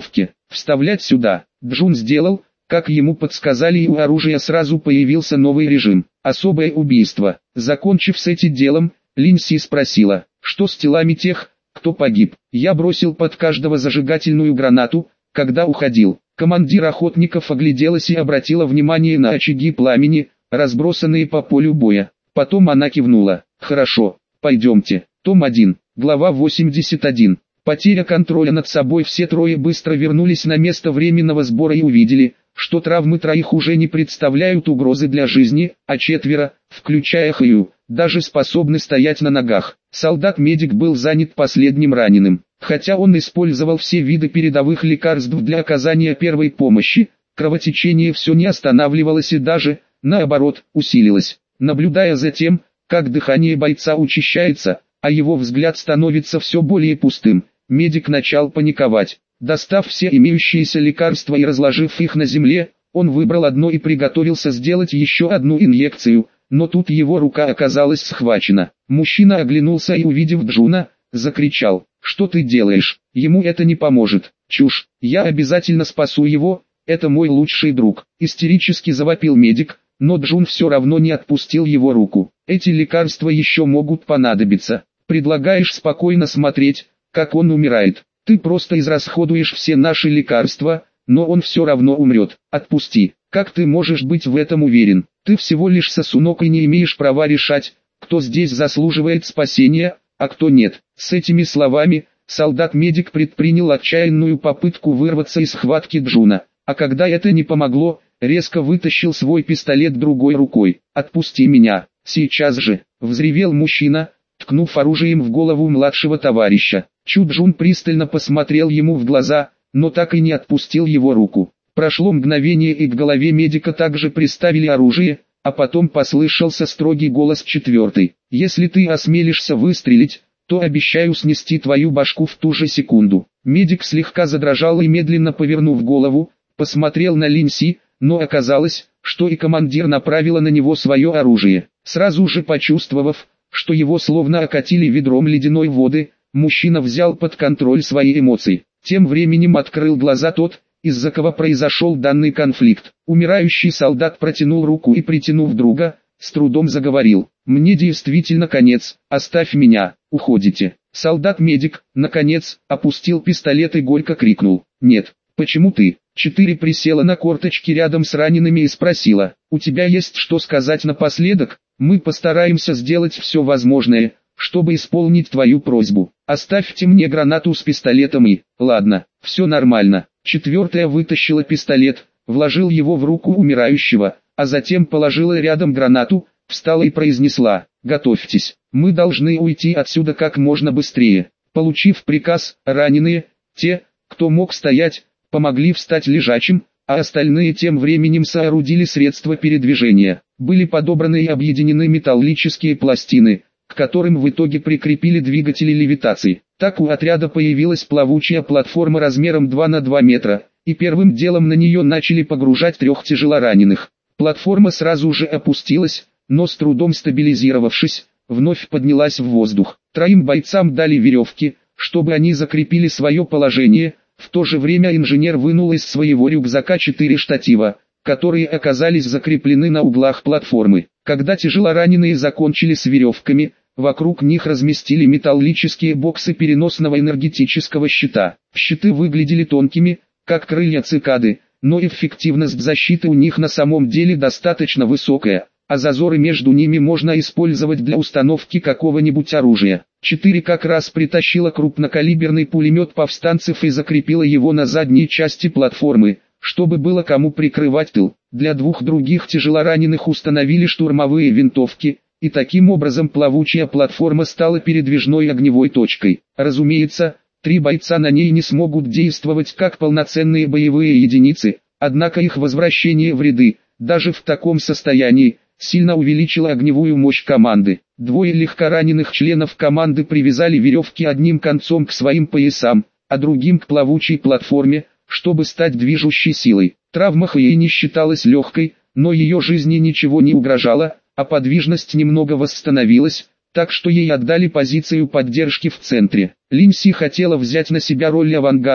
Вставлять сюда. Джун сделал, как ему подсказали, и у оружия сразу появился новый режим. Особое убийство. Закончив с этим делом, Линси спросила, что с телами тех, кто погиб. Я бросил под каждого зажигательную гранату, когда уходил. Командир охотников огляделась и обратила внимание на очаги пламени, разбросанные по полю боя. Потом она кивнула. Хорошо, пойдемте. Том один, глава восемьдесят один. Потеря контроля над собой. Все трое быстро вернулись на место временного сбора и увидели, что травмы троих уже не представляют угрозы для жизни, а четверо, включая Хью, даже способны стоять на ногах. Солдат-медик был занят последним раненым. Хотя он использовал все виды передовых лекарств для оказания первой помощи, кровотечение все не останавливалось и даже, наоборот, усилилось. Наблюдая за тем, как дыхание бойца учащается, а его взгляд становится все более пустым, медик начал паниковать. Достав все имеющиеся лекарства и разложив их на земле, он выбрал одно и приготовился сделать еще одну инъекцию, но тут его рука оказалась схвачена. Мужчина оглянулся и, увидев Джуна, закричал: «Что ты делаешь? Ему это не поможет. Чушь, я обязательно спасу его, это мой лучший друг», истерически завопил медик, но Джун все равно не отпустил его руку. «Эти лекарства еще могут понадобиться. Предлагаешь спокойно смотреть, как он умирает. Ты просто израсходуешь все наши лекарства, но он все равно умрет. Отпусти. Как ты можешь быть в этом уверен? Ты всего лишь сосунок и не имеешь права решать, кто здесь заслуживает спасения, а кто нет». С этими словами, солдат-медик предпринял отчаянную попытку вырваться из схватки Джуна, а когда это не помогло, резко вытащил свой пистолет другой рукой. «Отпусти меня, сейчас же!» — взревел мужчина, ткнув оружием в голову младшего товарища. Чу Джун пристально посмотрел ему в глаза, но так и не отпустил его руку. Прошло мгновение, и к голове медика также приставили оружие, а потом послышался строгий голос четвертый: «Если ты осмелишься выстрелить, то обещаю снести твою башку в ту же секунду». Медик слегка задрожал и, медленно повернув голову, посмотрел на Линси, но оказалось, что и командир направила на него свое оружие. Сразу же почувствовав, что его словно окатили ведром ледяной воды, мужчина взял под контроль свои эмоции. Тем временем открыл глаза тот, из-за кого произошел данный конфликт. Умирающий солдат протянул руку и, притянув друга, с трудом заговорил: «Мне действительно конец, оставь меня, уходите». Солдат-медик, наконец, опустил пистолет и горько крикнул: «Нет, почему ты?» Четыре присела на корточки рядом с ранеными и спросила: «У тебя есть что сказать напоследок? Мы постараемся сделать все возможное, чтобы исполнить твою просьбу. Оставьте мне гранату с пистолетом и...» «Ладно, все нормально». Четвертая вытащила пистолет, вложил его в руку умирающего, а затем положила рядом гранату, встала и произнесла: «Готовьтесь, мы должны уйти отсюда как можно быстрее». Получив приказ, раненые, те, кто мог стоять, помогли встать лежачим, а остальные тем временем соорудили средства передвижения. Были подобраны и объединены металлические пластины, к которым в итоге прикрепили двигатели левитации. Так у отряда появилась плавучая платформа размером два на два метра, и первым делом на нее начали погружать трех тяжелораненых. Платформа сразу же опустилась, но с трудом стабилизировавшись, вновь поднялась в воздух. Троим бойцам дали веревки, чтобы они закрепили свое положение. В то же время инженер вынул из своего рюкзака четыре штатива, которые оказались закреплены на углах платформы. Когда тяжелораненые закончили с веревками, вокруг них разместили металлические боксы переносного энергетического щита. Щиты выглядели тонкими, как крылья цикады, но эффективность защиты у них на самом деле достаточно высокая, а зазоры между ними можно использовать для установки какого-нибудь оружия. Четыре как раз притащила крупнокалиберный пулемет повстанцев и закрепила его на задней части платформы, чтобы было кому прикрывать тыл. Для двух других тяжелораненых установили штурмовые винтовки, и таким образом плавучая платформа стала передвижной огневой точкой. Разумеется, три бойца на ней не смогут действовать как полноценные боевые единицы, однако их возвращение в ряды, даже в таком состоянии, сильно увеличило огневую мощь команды. Двое легкораненых членов команды привязали веревки одним концом к своим поясам, а другим к плавучей платформе, чтобы стать движущей силой. Травма ей не считалась легкой, но ее жизни ничего не угрожало, а подвижность немного восстановилась, так что ей отдали позицию поддержки в центре. Линси хотела взять на себя роль авангарда,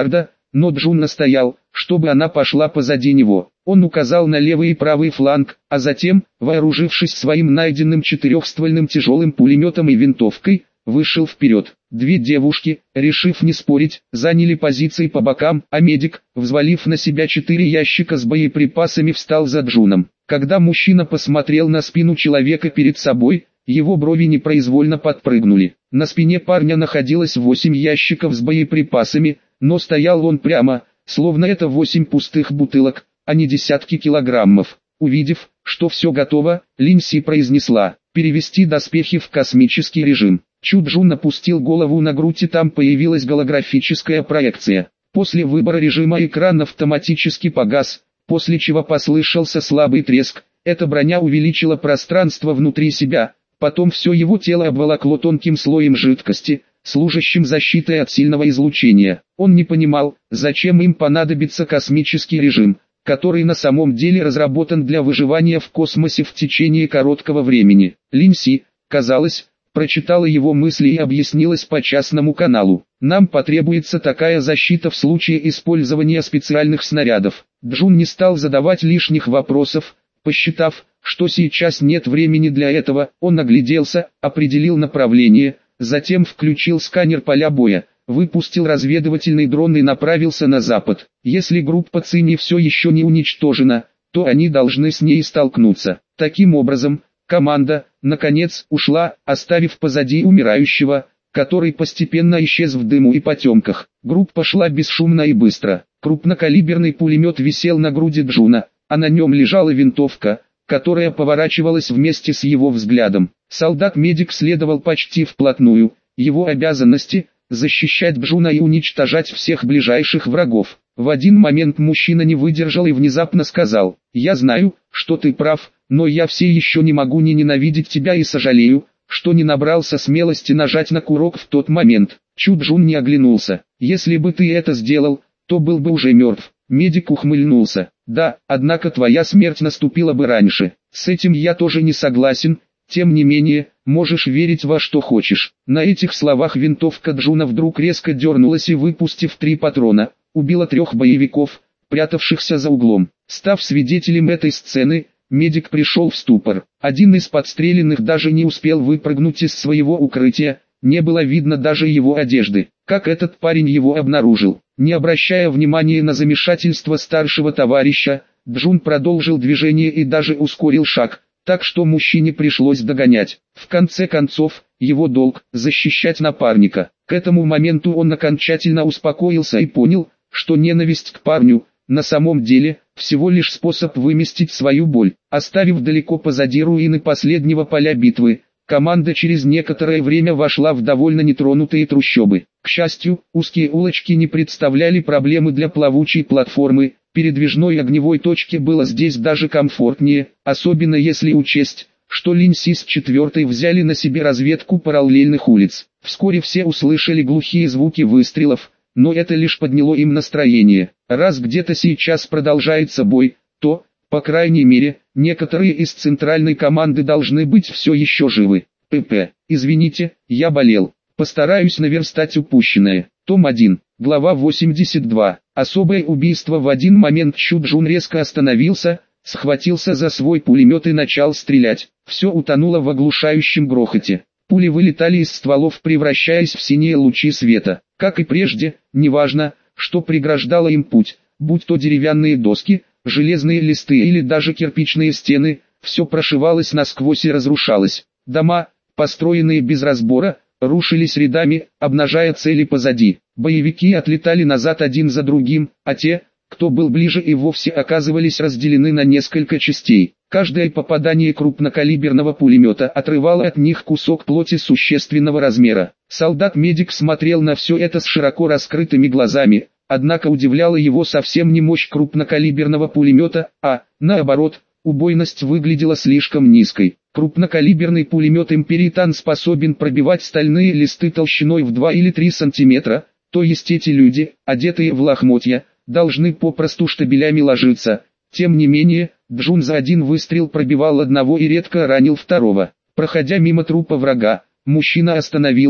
но Джун настоял, чтобы она пошла позади него. Он указал на левый и правый фланг, а затем, вооружившись своим найденным четырехствольным тяжелым пулеметом и винтовкой, вышел вперед. Две девушки, решив не спорить, заняли позиции по бокам, а медик, взвалив на себя четыре ящика с боеприпасами, встал за Джуном. Когда мужчина посмотрел на спину человека перед собой, его брови непроизвольно подпрыгнули. На спине парня находилось восемь ящиков с боеприпасами, но стоял он прямо, словно это восемь пустых бутылок, а не десятки килограммов. Увидев, что все готово, Линь Си произнесла: «Перевести доспехи в космический режим». Чу Джун опустил голову на грудь, и там появилась голографическая проекция. После выбора режима экран автоматически погас, после чего послышался слабый треск. Эта броня увеличила пространство внутри себя, потом все его тело обволокло тонким слоем жидкости, служащим защитой от сильного излучения. Он не понимал, зачем им понадобится космический режим, который на самом деле разработан для выживания в космосе в течение короткого времени. Линь Си, казалось, прочитала его мысли и объяснилась по частному каналу. «Нам потребуется такая защита в случае использования специальных снарядов». Джун не стал задавать лишних вопросов, посчитав, что сейчас нет времени для этого. Он огляделся, определил направление, затем включил сканер поля боя, выпустил разведывательный дрон и направился на запад. Если группа Цинь все еще не уничтожена, то они должны с ней столкнуться. Таким образом, команда, наконец, ушла, оставив позади умирающего, который постепенно исчез в дыму и потемках. Группа шла бесшумно и быстро. Крупнокалиберный пулемет висел на груди Джуна, а на нем лежала винтовка, которая поворачивалась вместе с его взглядом. Солдат-медик следовал почти вплотную, его обязанности – защищать Джуна и уничтожать всех ближайших врагов. В один момент мужчина не выдержал и внезапно сказал: «Я знаю, что ты прав, но я все еще не могу не ненавидеть тебя и сожалею, что не набрался смелости нажать на курок в тот момент». Чу Джун не оглянулся. «Если бы ты это сделал, то был бы уже мертв». Медик ухмыльнулся. «Да, однако твоя смерть наступила бы раньше. С этим я тоже не согласен. Тем не менее, можешь верить во что хочешь». На этих словах винтовка Джуна вдруг резко дернулась и, выпустив три патрона, убила трех боевиков, прятавшихся за углом. Став свидетелем этой сцены, медик пришел в ступор. Один из подстреленных даже не успел выпрыгнуть из своего укрытия, не было видно даже его одежды. Как этот парень его обнаружил? Не обращая внимания на замешательство старшего товарища, Джун продолжил движение и даже ускорил шаг, так что мужчине пришлось догонять. В конце концов, его долг – защищать напарника. К этому моменту он окончательно успокоился и понял, что ненависть к парню – на самом деле всего лишь способ выместить свою боль. Оставив далеко позади руины последнего поля битвы, команда через некоторое время вошла в довольно нетронутые трущобы. К счастью, узкие улочки не представляли проблемы для плавучей платформы. Передвижной огневой точке было здесь даже комфортнее, особенно если учесть, что Линь Си с четвертой взяли на себе разведку параллельных улиц. Вскоре все услышали глухие звуки выстрелов, но это лишь подняло им настроение. Раз где-то сейчас продолжается бой, то, по крайней мере, некоторые из центральной команды должны быть все еще живы. ПП. Извините, я болел. Постараюсь наверстать упущенное. Том один. Глава восемьдесят два. Особое убийство. В один момент Чу Джун резко остановился, схватился за свой пулемет и начал стрелять. Все утонуло в оглушающем грохоте. Пули вылетали из стволов, превращаясь в синие лучи света. Как и прежде, неважно, что преграждало им путь, будь то деревянные доски, железные листы или даже кирпичные стены, все прошивалось насквозь и разрушалось. Дома, построенные без разбора, рушились рядами, обнажая цели позади. Боевики отлетали назад один за другим, а те, кто был ближе, и вовсе оказывались разделены на несколько частей. Каждое попадание крупнокалиберного пулемета отрывало от них кусок плоти существенного размера. Солдат-медик смотрел на все это с широко раскрытыми глазами, однако удивляла его совсем не мощь крупнокалиберного пулемета, а, наоборот, убойность выглядела слишком низкой. Крупнокалиберный пулемет Империтан способен пробивать стальные листы толщиной в два или три сантиметра, то есть эти люди, одетые в лохмотья, должны попросту штабелями ложиться. Тем не менее, Джун за один выстрел пробивал одного и редко ранил второго. Проходя мимо трупа врага, мужчина остановился,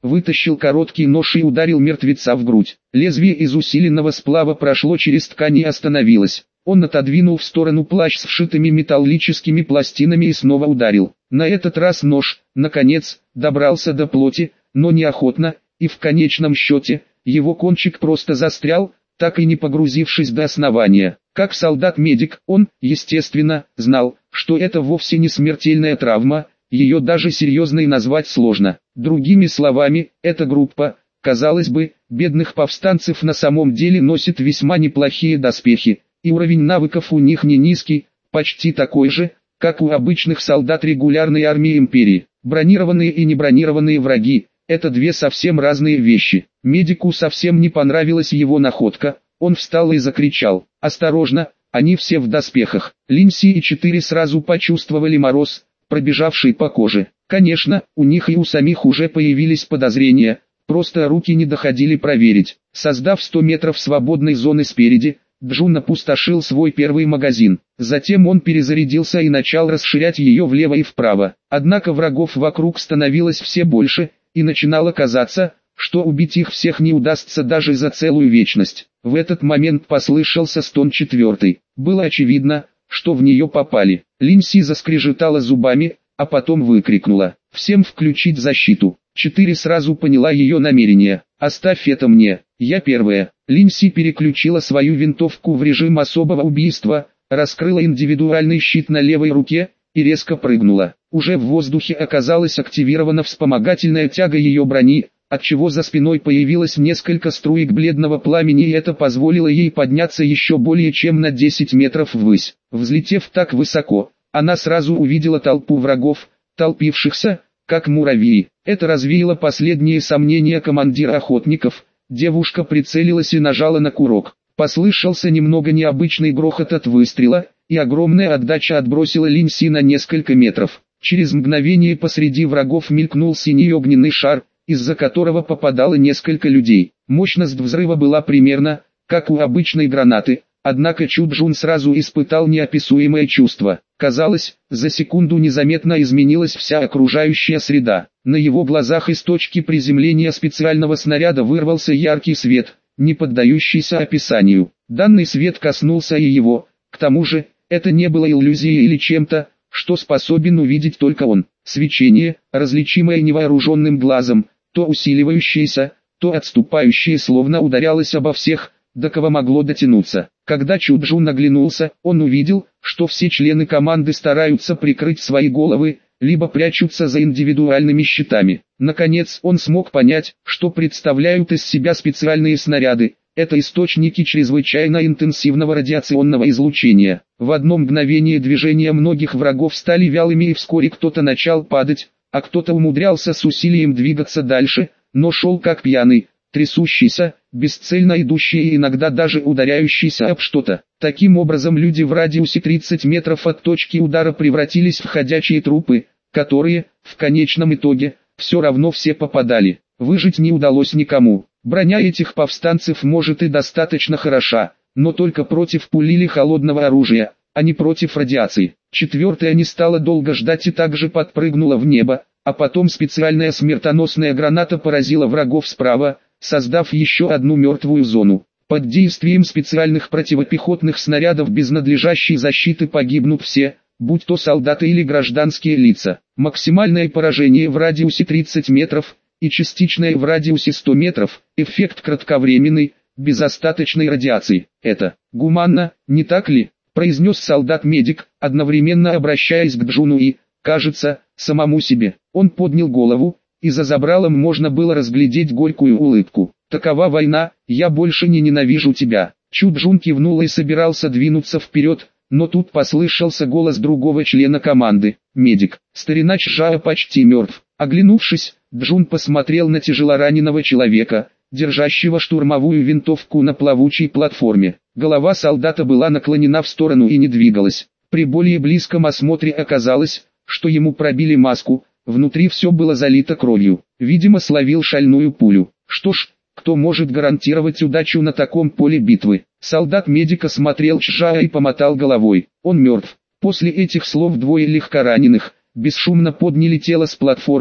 вытащил короткий нож и ударил мертвеца в грудь. Лезвие из усиленного сплава прошло через ткань и остановилось. Он отодвинул в сторону плащ с вшитыми металлическими пластинами и снова ударил. На этот раз нож, наконец, добрался до плоти, но неохотно, и в конечном счете, его кончик просто застрял, так и не погрузившись до основания. Как солдат-медик, он, естественно, знал, что это вовсе не смертельная травма, ее даже серьезной назвать сложно. Другими словами, эта группа, казалось бы, бедных повстанцев на самом деле носит весьма неплохие доспехи, и уровень навыков у них не низкий, почти такой же, как у обычных солдат регулярной армии империи. Бронированные и небронированные враги – это две совсем разные вещи. Медику совсем не понравилась его находка, он встал и закричал: «Осторожно, они все в доспехах!» Линси и четыре сразу почувствовали мороз, пробежавший по коже. Конечно, у них и у самих уже появились подозрения, просто руки не доходили проверить. Создав сто метров свободной зоны спереди, Джун опустошил свой первый магазин. Затем он перезарядился и начал расширять ее влево и вправо. Однако врагов вокруг становилось все больше, и начинало казаться, что убить их всех не удастся даже за целую вечность. В этот момент послышался стон четвертый. Было очевидно, что в нее попали. Линси заскрежетала зубами, а потом выкрикнула: «Всем включить защиту!» Четыре сразу поняла ее намерение. «Оставь это мне, я первая». Линси переключила свою винтовку в режим особого убийства, раскрыла индивидуальный щит на левой руке и резко прыгнула. Уже в воздухе оказалась активирована вспомогательная тяга ее брони, отчего за спиной появилось несколько струек бледного пламени, и это позволило ей подняться еще более чем на десять метров ввысь. Взлетев так высоко, она сразу увидела толпу врагов, толпившихся, как муравьи. Это развеяло последние сомнения командира охотников. Девушка прицелилась и нажала на курок. Послышался немного необычный грохот от выстрела, и огромная отдача отбросила Линси на несколько метров. Через мгновение посреди врагов мелькнул синий огненный шар, из-за которого попадало несколько людей. Мощность взрыва была примерно, как у обычной гранаты, однако Чуджун сразу испытал неописуемое чувство. Казалось, за секунду незаметно изменилась вся окружающая среда. На его глазах из точки приземления специального снаряда вырвался яркий свет, не поддающийся описанию. Данный свет коснулся и его, к тому же, это не было иллюзией или чем-то, что способен увидеть только он. Свечение, различимое невооруженным глазом, то усиливающееся, то отступающее, словно ударялось обо всех, до кого могло дотянуться. Когда Чуджун оглянулся, он увидел, что все члены команды стараются прикрыть свои головы, либо прячутся за индивидуальными щитами. Наконец он смог понять, что представляют из себя специальные снаряды. Это источники чрезвычайно интенсивного радиационного излучения. В одно мгновение движения многих врагов стали вялыми, и вскоре кто-то начал падать, а кто-то умудрялся с усилием двигаться дальше, но шел как пьяный, трясущийся, бесцельно идущий и иногда даже ударяющийся об что-то. Таким образом люди в радиусе тридцати метров от точки удара превратились в ходячие трупы, которые, в конечном итоге, все равно все попадали. Выжить не удалось никому. Броня этих повстанцев может и достаточно хороша, но только против пули или холодного оружия, а не против радиации. Четвертая не стала долго ждать и также подпрыгнула в небо, а потом специальная смертоносная граната поразила врагов справа, создав еще одну мертвую зону. Под действием специальных противопехотных снарядов без надлежащей защиты погибнут все, будь то солдаты или гражданские лица. Максимальное поражение в радиусе тридцати метров и частичное в радиусе ста метров, эффект кратковременный, без остаточной радиации. Это гуманно, не так ли? Произнес солдат-медик, одновременно обращаясь к Джуну и, кажется, самому себе. Он поднял голову, и за забралом можно было разглядеть горькую улыбку. «Такова война, я больше не ненавижу тебя». Чуджун кивнул и собирался двинуться вперед, но тут послышался голос другого члена команды. «Медик, старина Чжао почти мертв». Оглянувшись, Джун посмотрел на тяжелораненого человека, держащего штурмовую винтовку на плавучей платформе. Голова солдата была наклонена в сторону и не двигалась. При более близком осмотре оказалось, что ему пробили маску, внутри все было залито кровью. Видимо, словил шальную пулю. Что ж, кто может гарантировать удачу на таком поле битвы? Солдат-медик осмотрел Чжао и помотал головой. Он мертв. После этих слов двое легкораненых бесшумно подняли тело с платформы,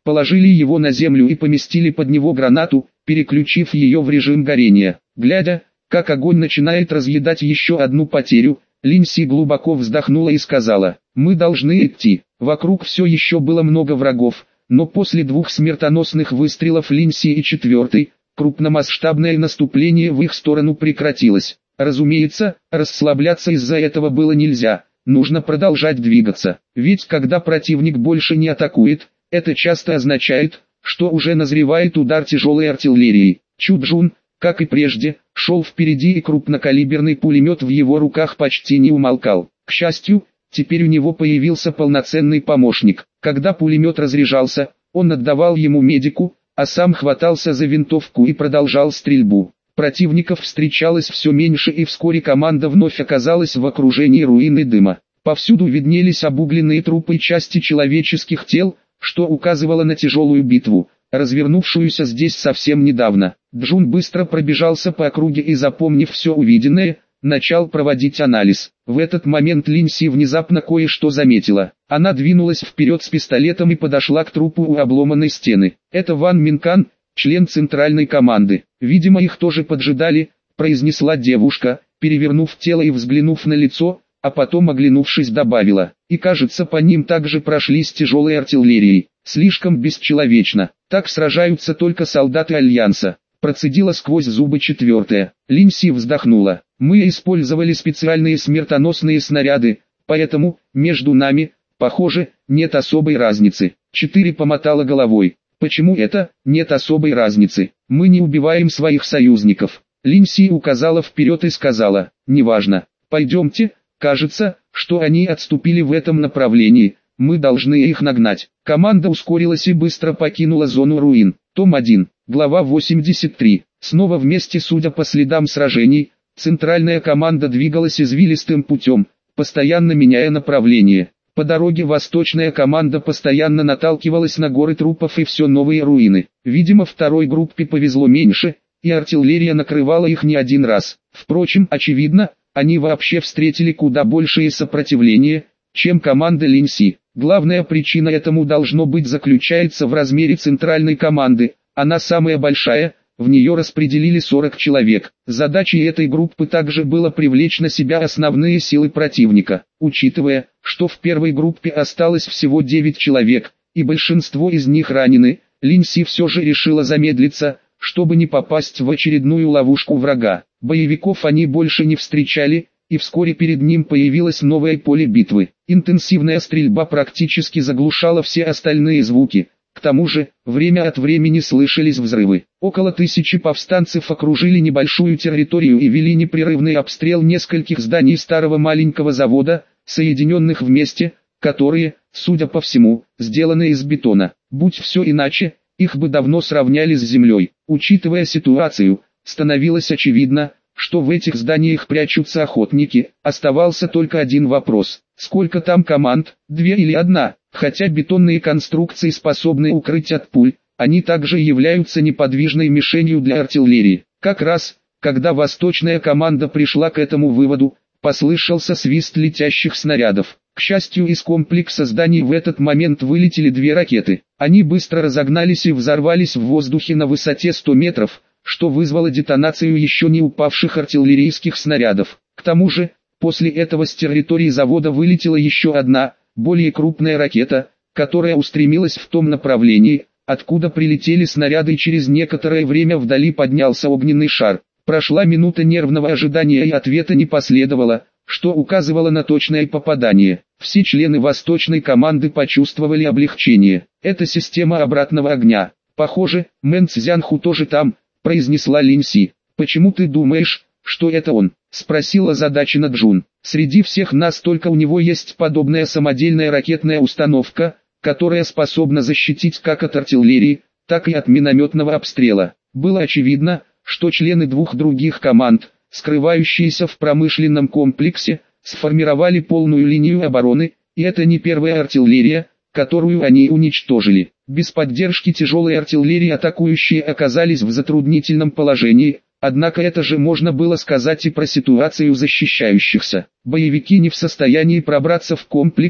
положили его на землю и поместили под него гранату, переключив ее в режим горения. Глядя, как огонь начинает разъедать еще одну потерю, Линси глубоко вздохнула и сказала: «Мы должны идти». Вокруг все еще было много врагов, но после двух смертоносных выстрелов Линси и четвертый, крупномасштабное наступление в их сторону прекратилось. Разумеется, расслабляться из-за этого было нельзя, нужно продолжать двигаться, ведь когда противник больше не атакует, это часто означает, что уже назревает удар тяжелой артиллерии. Чу-Джун, как и прежде, шел впереди, и крупнокалиберный пулемет в его руках почти не умолкал. К счастью, теперь у него появился полноценный помощник. Когда пулемет разряжался, он отдавал ему медику, а сам хватался за винтовку и продолжал стрельбу. Противников встречалось все меньше, и вскоре команда вновь оказалась в окружении руин и дыма. Повсюду виднелись обугленные трупы и части человеческих тел, что указывало на тяжелую битву, развернувшуюся здесь совсем недавно. Джун быстро пробежался по округе и, запомнив все увиденное, начал проводить анализ. В этот момент Линси внезапно кое-что заметила. Она двинулась вперед с пистолетом и подошла к трупу у обломанной стены. Это Ван Минкан, член центральной команды. «Видимо, их тоже поджидали», — произнесла девушка, перевернув тело и взглянув на лицо, а потом, оглянувшись, добавила: «И кажется, по ним также прошли с тяжелой артиллерией. Слишком бесчеловечно. Так сражаются только солдаты Альянса», — процедила сквозь зубы четвертая. Линси вздохнула. «Мы использовали специальные смертоносные снаряды, поэтому, между нами, похоже, нет особой разницы». Четыре помотала головой. «Почему это? Нет особой разницы. Мы не убиваем своих союзников». Линси указала вперед и сказала: «Неважно. Пойдемте, кажется, что они отступили в этом направлении, мы должны их нагнать». Команда ускорилась и быстро покинула зону руин. Том один, глава восемьдесят три. Снова вместе, судя по следам сражений, центральная команда двигалась извилистым путем, постоянно меняя направление. По дороге восточная команда постоянно наталкивалась на горы трупов и все новые руины. Видимо, второй группе повезло меньше, и артиллерия накрывала их не один раз. Впрочем, очевидно, они вообще встретили куда большее сопротивление, чем команда Линси. Главная причина этому, должно быть, заключается в размере центральной команды. Она самая большая, в нее распределили сорок человек. Задачей этой группы также было привлечь на себя основные силы противника. Учитывая, что в первой группе осталось всего девять человек, и большинство из них ранены, Линси все же решила замедлиться, чтобы не попасть в очередную ловушку врага. Боевиков они больше не встречали, и вскоре перед ним появилось новое поле битвы. Интенсивная стрельба практически заглушала все остальные звуки. К тому же, время от времени слышались взрывы. Около тысячи повстанцев окружили небольшую территорию и вели непрерывный обстрел нескольких зданий старого маленького завода, соединенных вместе, которые, судя по всему, сделаны из бетона. Будь все иначе, их бы давно сравняли с землей. Учитывая ситуацию, становилось очевидно, что в этих зданиях прячутся охотники. Оставался только один вопрос: сколько там команд, две или одна? Хотя бетонные конструкции способны укрыть от пуль, они также являются неподвижной мишенью для артиллерии. Как раз, когда восточная команда пришла к этому выводу, послышался свист летящих снарядов. К счастью, из комплекса зданий в этот момент вылетели две ракеты. Они быстро разогнались и взорвались в воздухе на высоте сто метров, что вызвало детонацию еще не упавших артиллерийских снарядов. К тому же, после этого с территории завода вылетела еще одна, более крупная ракета, которая устремилась в том направлении, откуда прилетели снаряды, и через некоторое время вдали поднялся огненный шар. Прошла минута нервного ожидания, и ответа не последовало, что указывало на точное попадание. Все члены восточной команды почувствовали облегчение. Это система обратного огня. «Похоже, Мэн Цзянху тоже там», — произнесла Линси. «Почему ты думаешь, что это он?» — спросила озадаченно Джун. «Среди всех нас только у него есть подобная самодельная ракетная установка, которая способна защитить как от артиллерии, так и от минометного обстрела». Было очевидно, что члены двух других команд, скрывающиеся в промышленном комплексе, сформировали полную линию обороны, и это не первая артиллерия, которую они уничтожили. Без поддержки тяжелой артиллерии атакующие оказались в затруднительном положении, однако это же можно было сказать и про ситуацию защищающихся. Боевики не в состоянии пробраться в комплекс,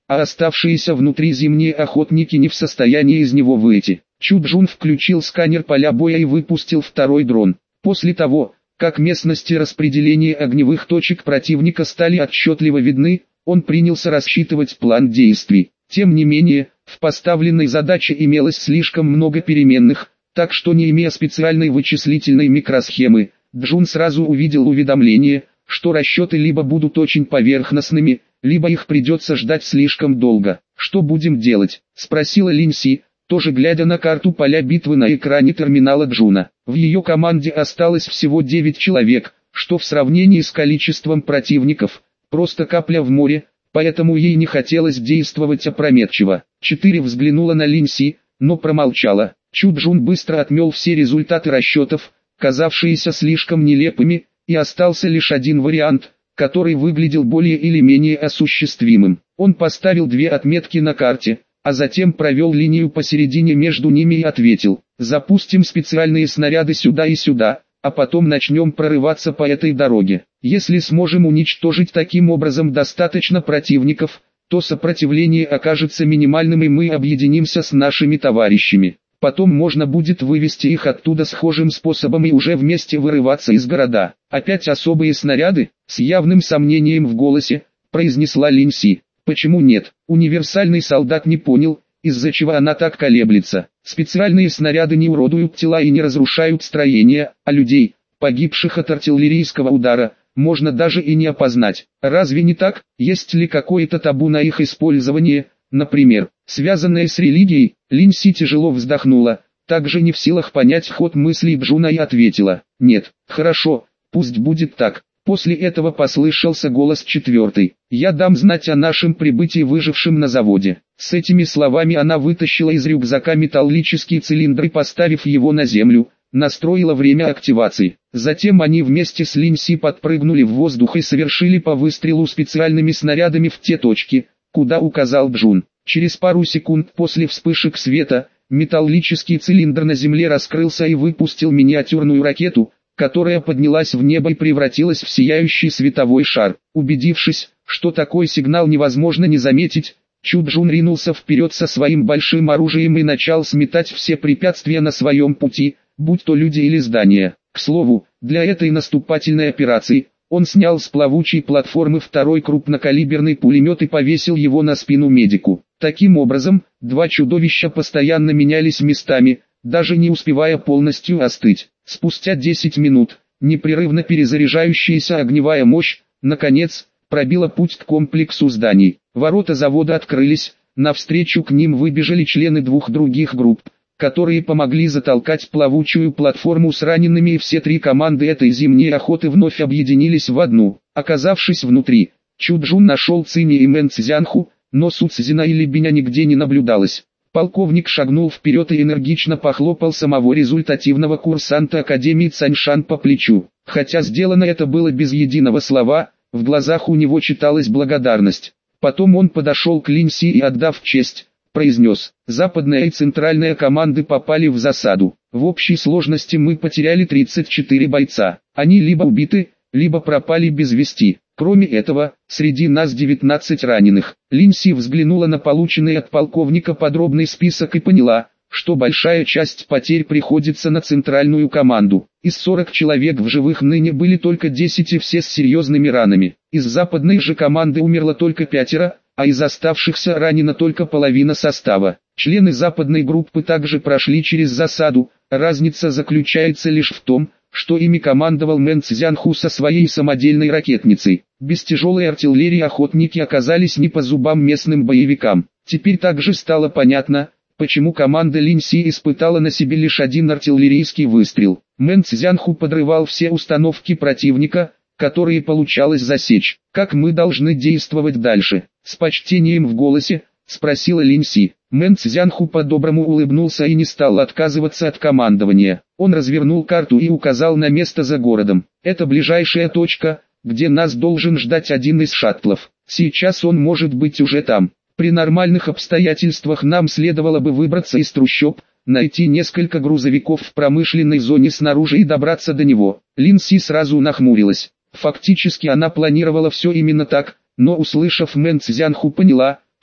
а оставшиеся внутри зимние охотники не в состоянии из него выйти. Чуджун включил сканер поля боя и выпустил второй дрон. После того, как местности распределения огневых точек противника стали отчетливо видны, он принялся рассчитывать план действий. Тем не менее, в поставленной задаче имелось слишком много переменных, так что не имея специальной вычислительной микросхемы, Джун сразу увидел уведомление, что расчеты либо будут очень поверхностными, либо их придется ждать слишком долго. «Что будем делать?» – спросила Линси, тоже глядя на карту поля битвы на экране терминала Джуна. В ее команде осталось всего девять человек, что в сравнении с количеством противников, просто капля в море, поэтому ей не хотелось действовать опрометчиво. Четыре взглянула на Линси, но промолчала. Чуджун быстро отмел все результаты расчетов, казавшиеся слишком нелепыми, и остался лишь один вариант, который выглядел более или менее осуществимым. Он поставил две отметки на карте, а затем провел линию посередине между ними и ответил: «Запустим специальные снаряды сюда и сюда, а потом начнем прорываться по этой дороге. Если сможем уничтожить таким образом достаточно противников, то сопротивление окажется минимальным и мы объединимся с нашими товарищами. Потом можно будет вывести их оттуда схожим способом и уже вместе вырываться из города». «Опять особые снаряды?» — с явным сомнением в голосе произнесла Линси. «Почему нет?» Универсальный солдат не понял, из-за чего она так колеблется. «Специальные снаряды не уродуют тела и не разрушают строения, а людей, погибших от артиллерийского удара, можно даже и не опознать. Разве не так? Есть ли какое-то табу на их использование, например, связанное с религией?» Линси тяжело вздохнула, также не в силах понять ход мыслей Джуна, и ответила: «Нет». «Хорошо, пусть будет так». После этого послышался голос четвертый: «Я дам знать о нашем прибытии выжившим на заводе». С этими словами она вытащила из рюкзака металлический цилиндр и, поставив его на землю, настроила время активации. Затем они вместе с Линси подпрыгнули в воздух и совершили по выстрелу специальными снарядами в те точки, куда указал Джун. Через пару секунд после вспышек света, металлический цилиндр на земле раскрылся и выпустил миниатюрную ракету, которая поднялась в небо и превратилась в сияющий световой шар. Убедившись, что такой сигнал невозможно не заметить, Чуджун ринулся вперед со своим большим оружием и начал сметать все препятствия на своем пути, будь то люди или здания. К слову, для этой наступательной операции, он снял с плавучей платформы второй крупнокалиберный пулемет и повесил его на спину медику. Таким образом, два чудовища постоянно менялись местами, даже не успевая полностью остыть. Спустя десять минут, непрерывно перезаряжающаяся огневая мощь, наконец, пробила путь к комплексу зданий. Ворота завода открылись, навстречу к ним выбежали члены двух других групп, которые помогли затолкать плавучую платформу с ранеными, и все три команды этой зимней охоты вновь объединились в одну. Оказавшись внутри, Чуджун нашел Цини и Мэн Цзянху, но Су Цзина или Биня нигде не наблюдалось. Полковник шагнул вперед и энергично похлопал самого результативного курсанта Академии Цаньшан по плечу. Хотя сделано это было без единого слова, в глазах у него читалась благодарность. Потом он подошел к Линси и, отдав честь, произнес: «Западная и центральная команды попали в засаду. В общей сложности мы потеряли тридцать четыре бойца. Они либо убиты, либо пропали без вести. Кроме этого, среди нас девятнадцать раненых». Линси взглянула на полученный от полковника подробный список и поняла, что большая часть потерь приходится на центральную команду. Из сорока человек в живых ныне были только десять, и все с серьезными ранами. Из западной же команды умерло только пятеро, а из оставшихся ранена только половина состава. Члены западной группы также прошли через засаду, разница заключается лишь в том, что ими командовал Мэн Цзянху со своей самодельной ракетницей. Без тяжелой артиллерии охотники оказались не по зубам местным боевикам. Теперь также стало понятно, почему команда Линси испытала на себе лишь один артиллерийский выстрел. Мэн Цзянху подрывал все установки противника, которые получалось засечь. «Как мы должны действовать дальше?» — с почтением в голосе спросила Линси. Мэн Цзянху по-доброму улыбнулся и не стал отказываться от командования. Он развернул карту и указал на место за городом. «Это ближайшая точка, где нас должен ждать один из шаттлов. Сейчас он может быть уже там. При нормальных обстоятельствах нам следовало бы выбраться из трущоб, найти несколько грузовиков в промышленной зоне снаружи и добраться до него». Линси сразу нахмурилась. Фактически она планировала все именно так, но, услышав Мэн Цзянху, поняла,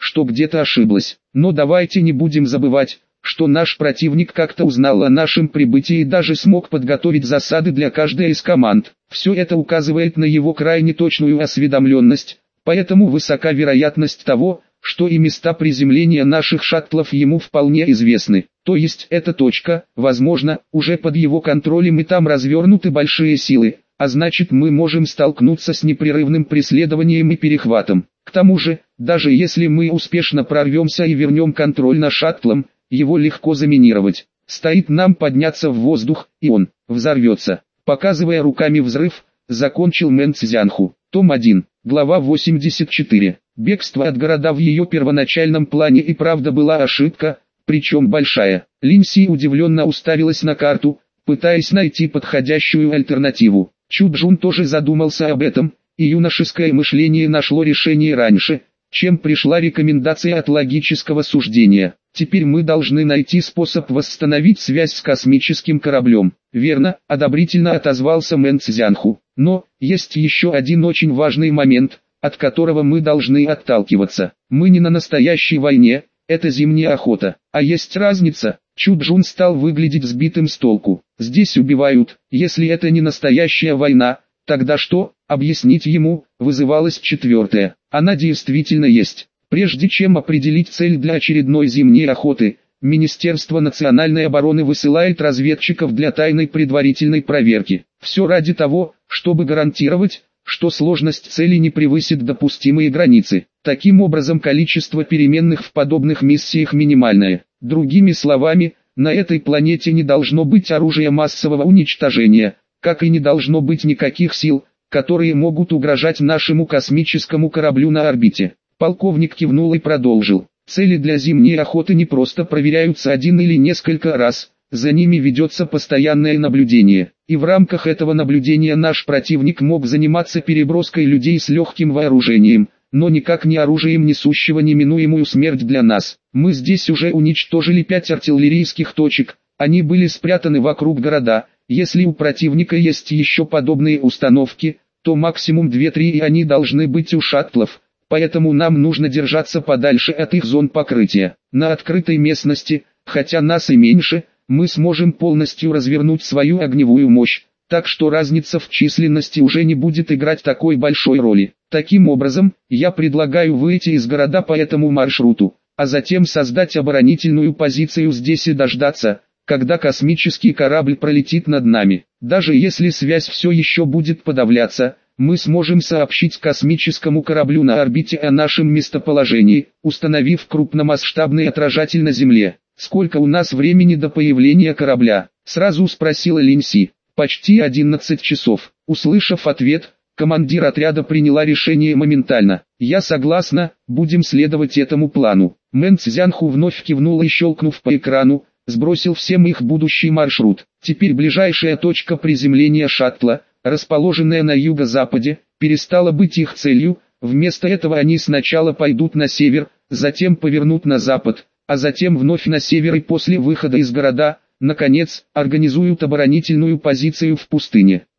что где-то ошиблась. Но давайте не будем забывать, что наш противник как-то узнал о нашем прибытии и даже смог подготовить засады для каждой из команд. Все это указывает на его крайне точную осведомленность, поэтому высока вероятность того, что и места приземления наших шаттлов ему вполне известны. То есть эта точка, возможно, уже под его контролем и там развернуты большие силы, а значит мы можем столкнуться с непрерывным преследованием и перехватом. К тому же, даже если мы успешно прорвемся и вернем контроль над шаттлом, его легко заминировать. Стоит нам подняться в воздух, и он взорвется. Показывая руками взрыв, закончил Мэн Цзянху. Том один, глава восемьдесят четыре. Бегство от города в ее первоначальном плане и правда была ошибка, причем большая. Линь Си удивленно уставилась на карту, пытаясь найти подходящую альтернативу. Чу Джун тоже задумался об этом, и юношеское мышление нашло решение раньше, чем пришла рекомендация от логического суждения. Теперь мы должны найти способ восстановить связь с космическим кораблем. Верно, одобрительно отозвался Мэн Цзянху. Но, есть еще один очень важный момент, от которого мы должны отталкиваться. Мы не на настоящей войне, это зимняя охота. А есть разница. Чу Джун стал выглядеть сбитым с толку. Здесь убивают, если это не настоящая война, тогда что? Объяснить ему, вызывалась четвертая. Она действительно есть. Прежде чем определить цель для очередной зимней охоты, Министерство национальной обороны высылает разведчиков для тайной предварительной проверки. Все ради того, чтобы гарантировать, что сложность цели не превысит допустимые границы. Таким образом, количество переменных в подобных миссиях минимальное. Другими словами, на этой планете не должно быть оружия массового уничтожения, как и не должно быть никаких сил, которые могут угрожать нашему космическому кораблю на орбите. Полковник кивнул и продолжил. Цели для зимней охоты не просто проверяются один или несколько раз, за ними ведется постоянное наблюдение. И в рамках этого наблюдения наш противник мог заниматься переброской людей с легким вооружением, но никак не оружием, несущего неминуемую смерть для нас. Мы здесь уже уничтожили пять артиллерийских точек, они были спрятаны вокруг города. Если у противника есть еще подобные установки, то максимум две-три и они должны быть у шаттлов. Поэтому нам нужно держаться подальше от их зон покрытия. На открытой местности, хотя нас и меньше, мы сможем полностью развернуть свою огневую мощь, так что разница в численности уже не будет играть такой большой роли. Таким образом, я предлагаю выйти из города по этому маршруту, а затем создать оборонительную позицию здесь и дождаться, когда космический корабль пролетит над нами. Даже если связь все еще будет подавляться, мы сможем сообщить космическому кораблю на орбите о нашем местоположении, установив крупномасштабный отражатель на Земле. «Сколько у нас времени до появления корабля?» — сразу спросила Линь Си. «Почти одиннадцать часов». Услышав ответ, командир отряда приняла решение моментально. «Я согласна, будем следовать этому плану». Мэн Цзянху вновь кивнул и, щелкнув по экрану, сбросил всем их будущий маршрут. Теперь ближайшая точка приземления шаттла, расположенная на юго-западе, перестала быть их целью. Вместо этого они сначала пойдут на север, затем повернут на запад, а затем вновь на север и после выхода из города, наконец, организуют оборонительную позицию в пустыне.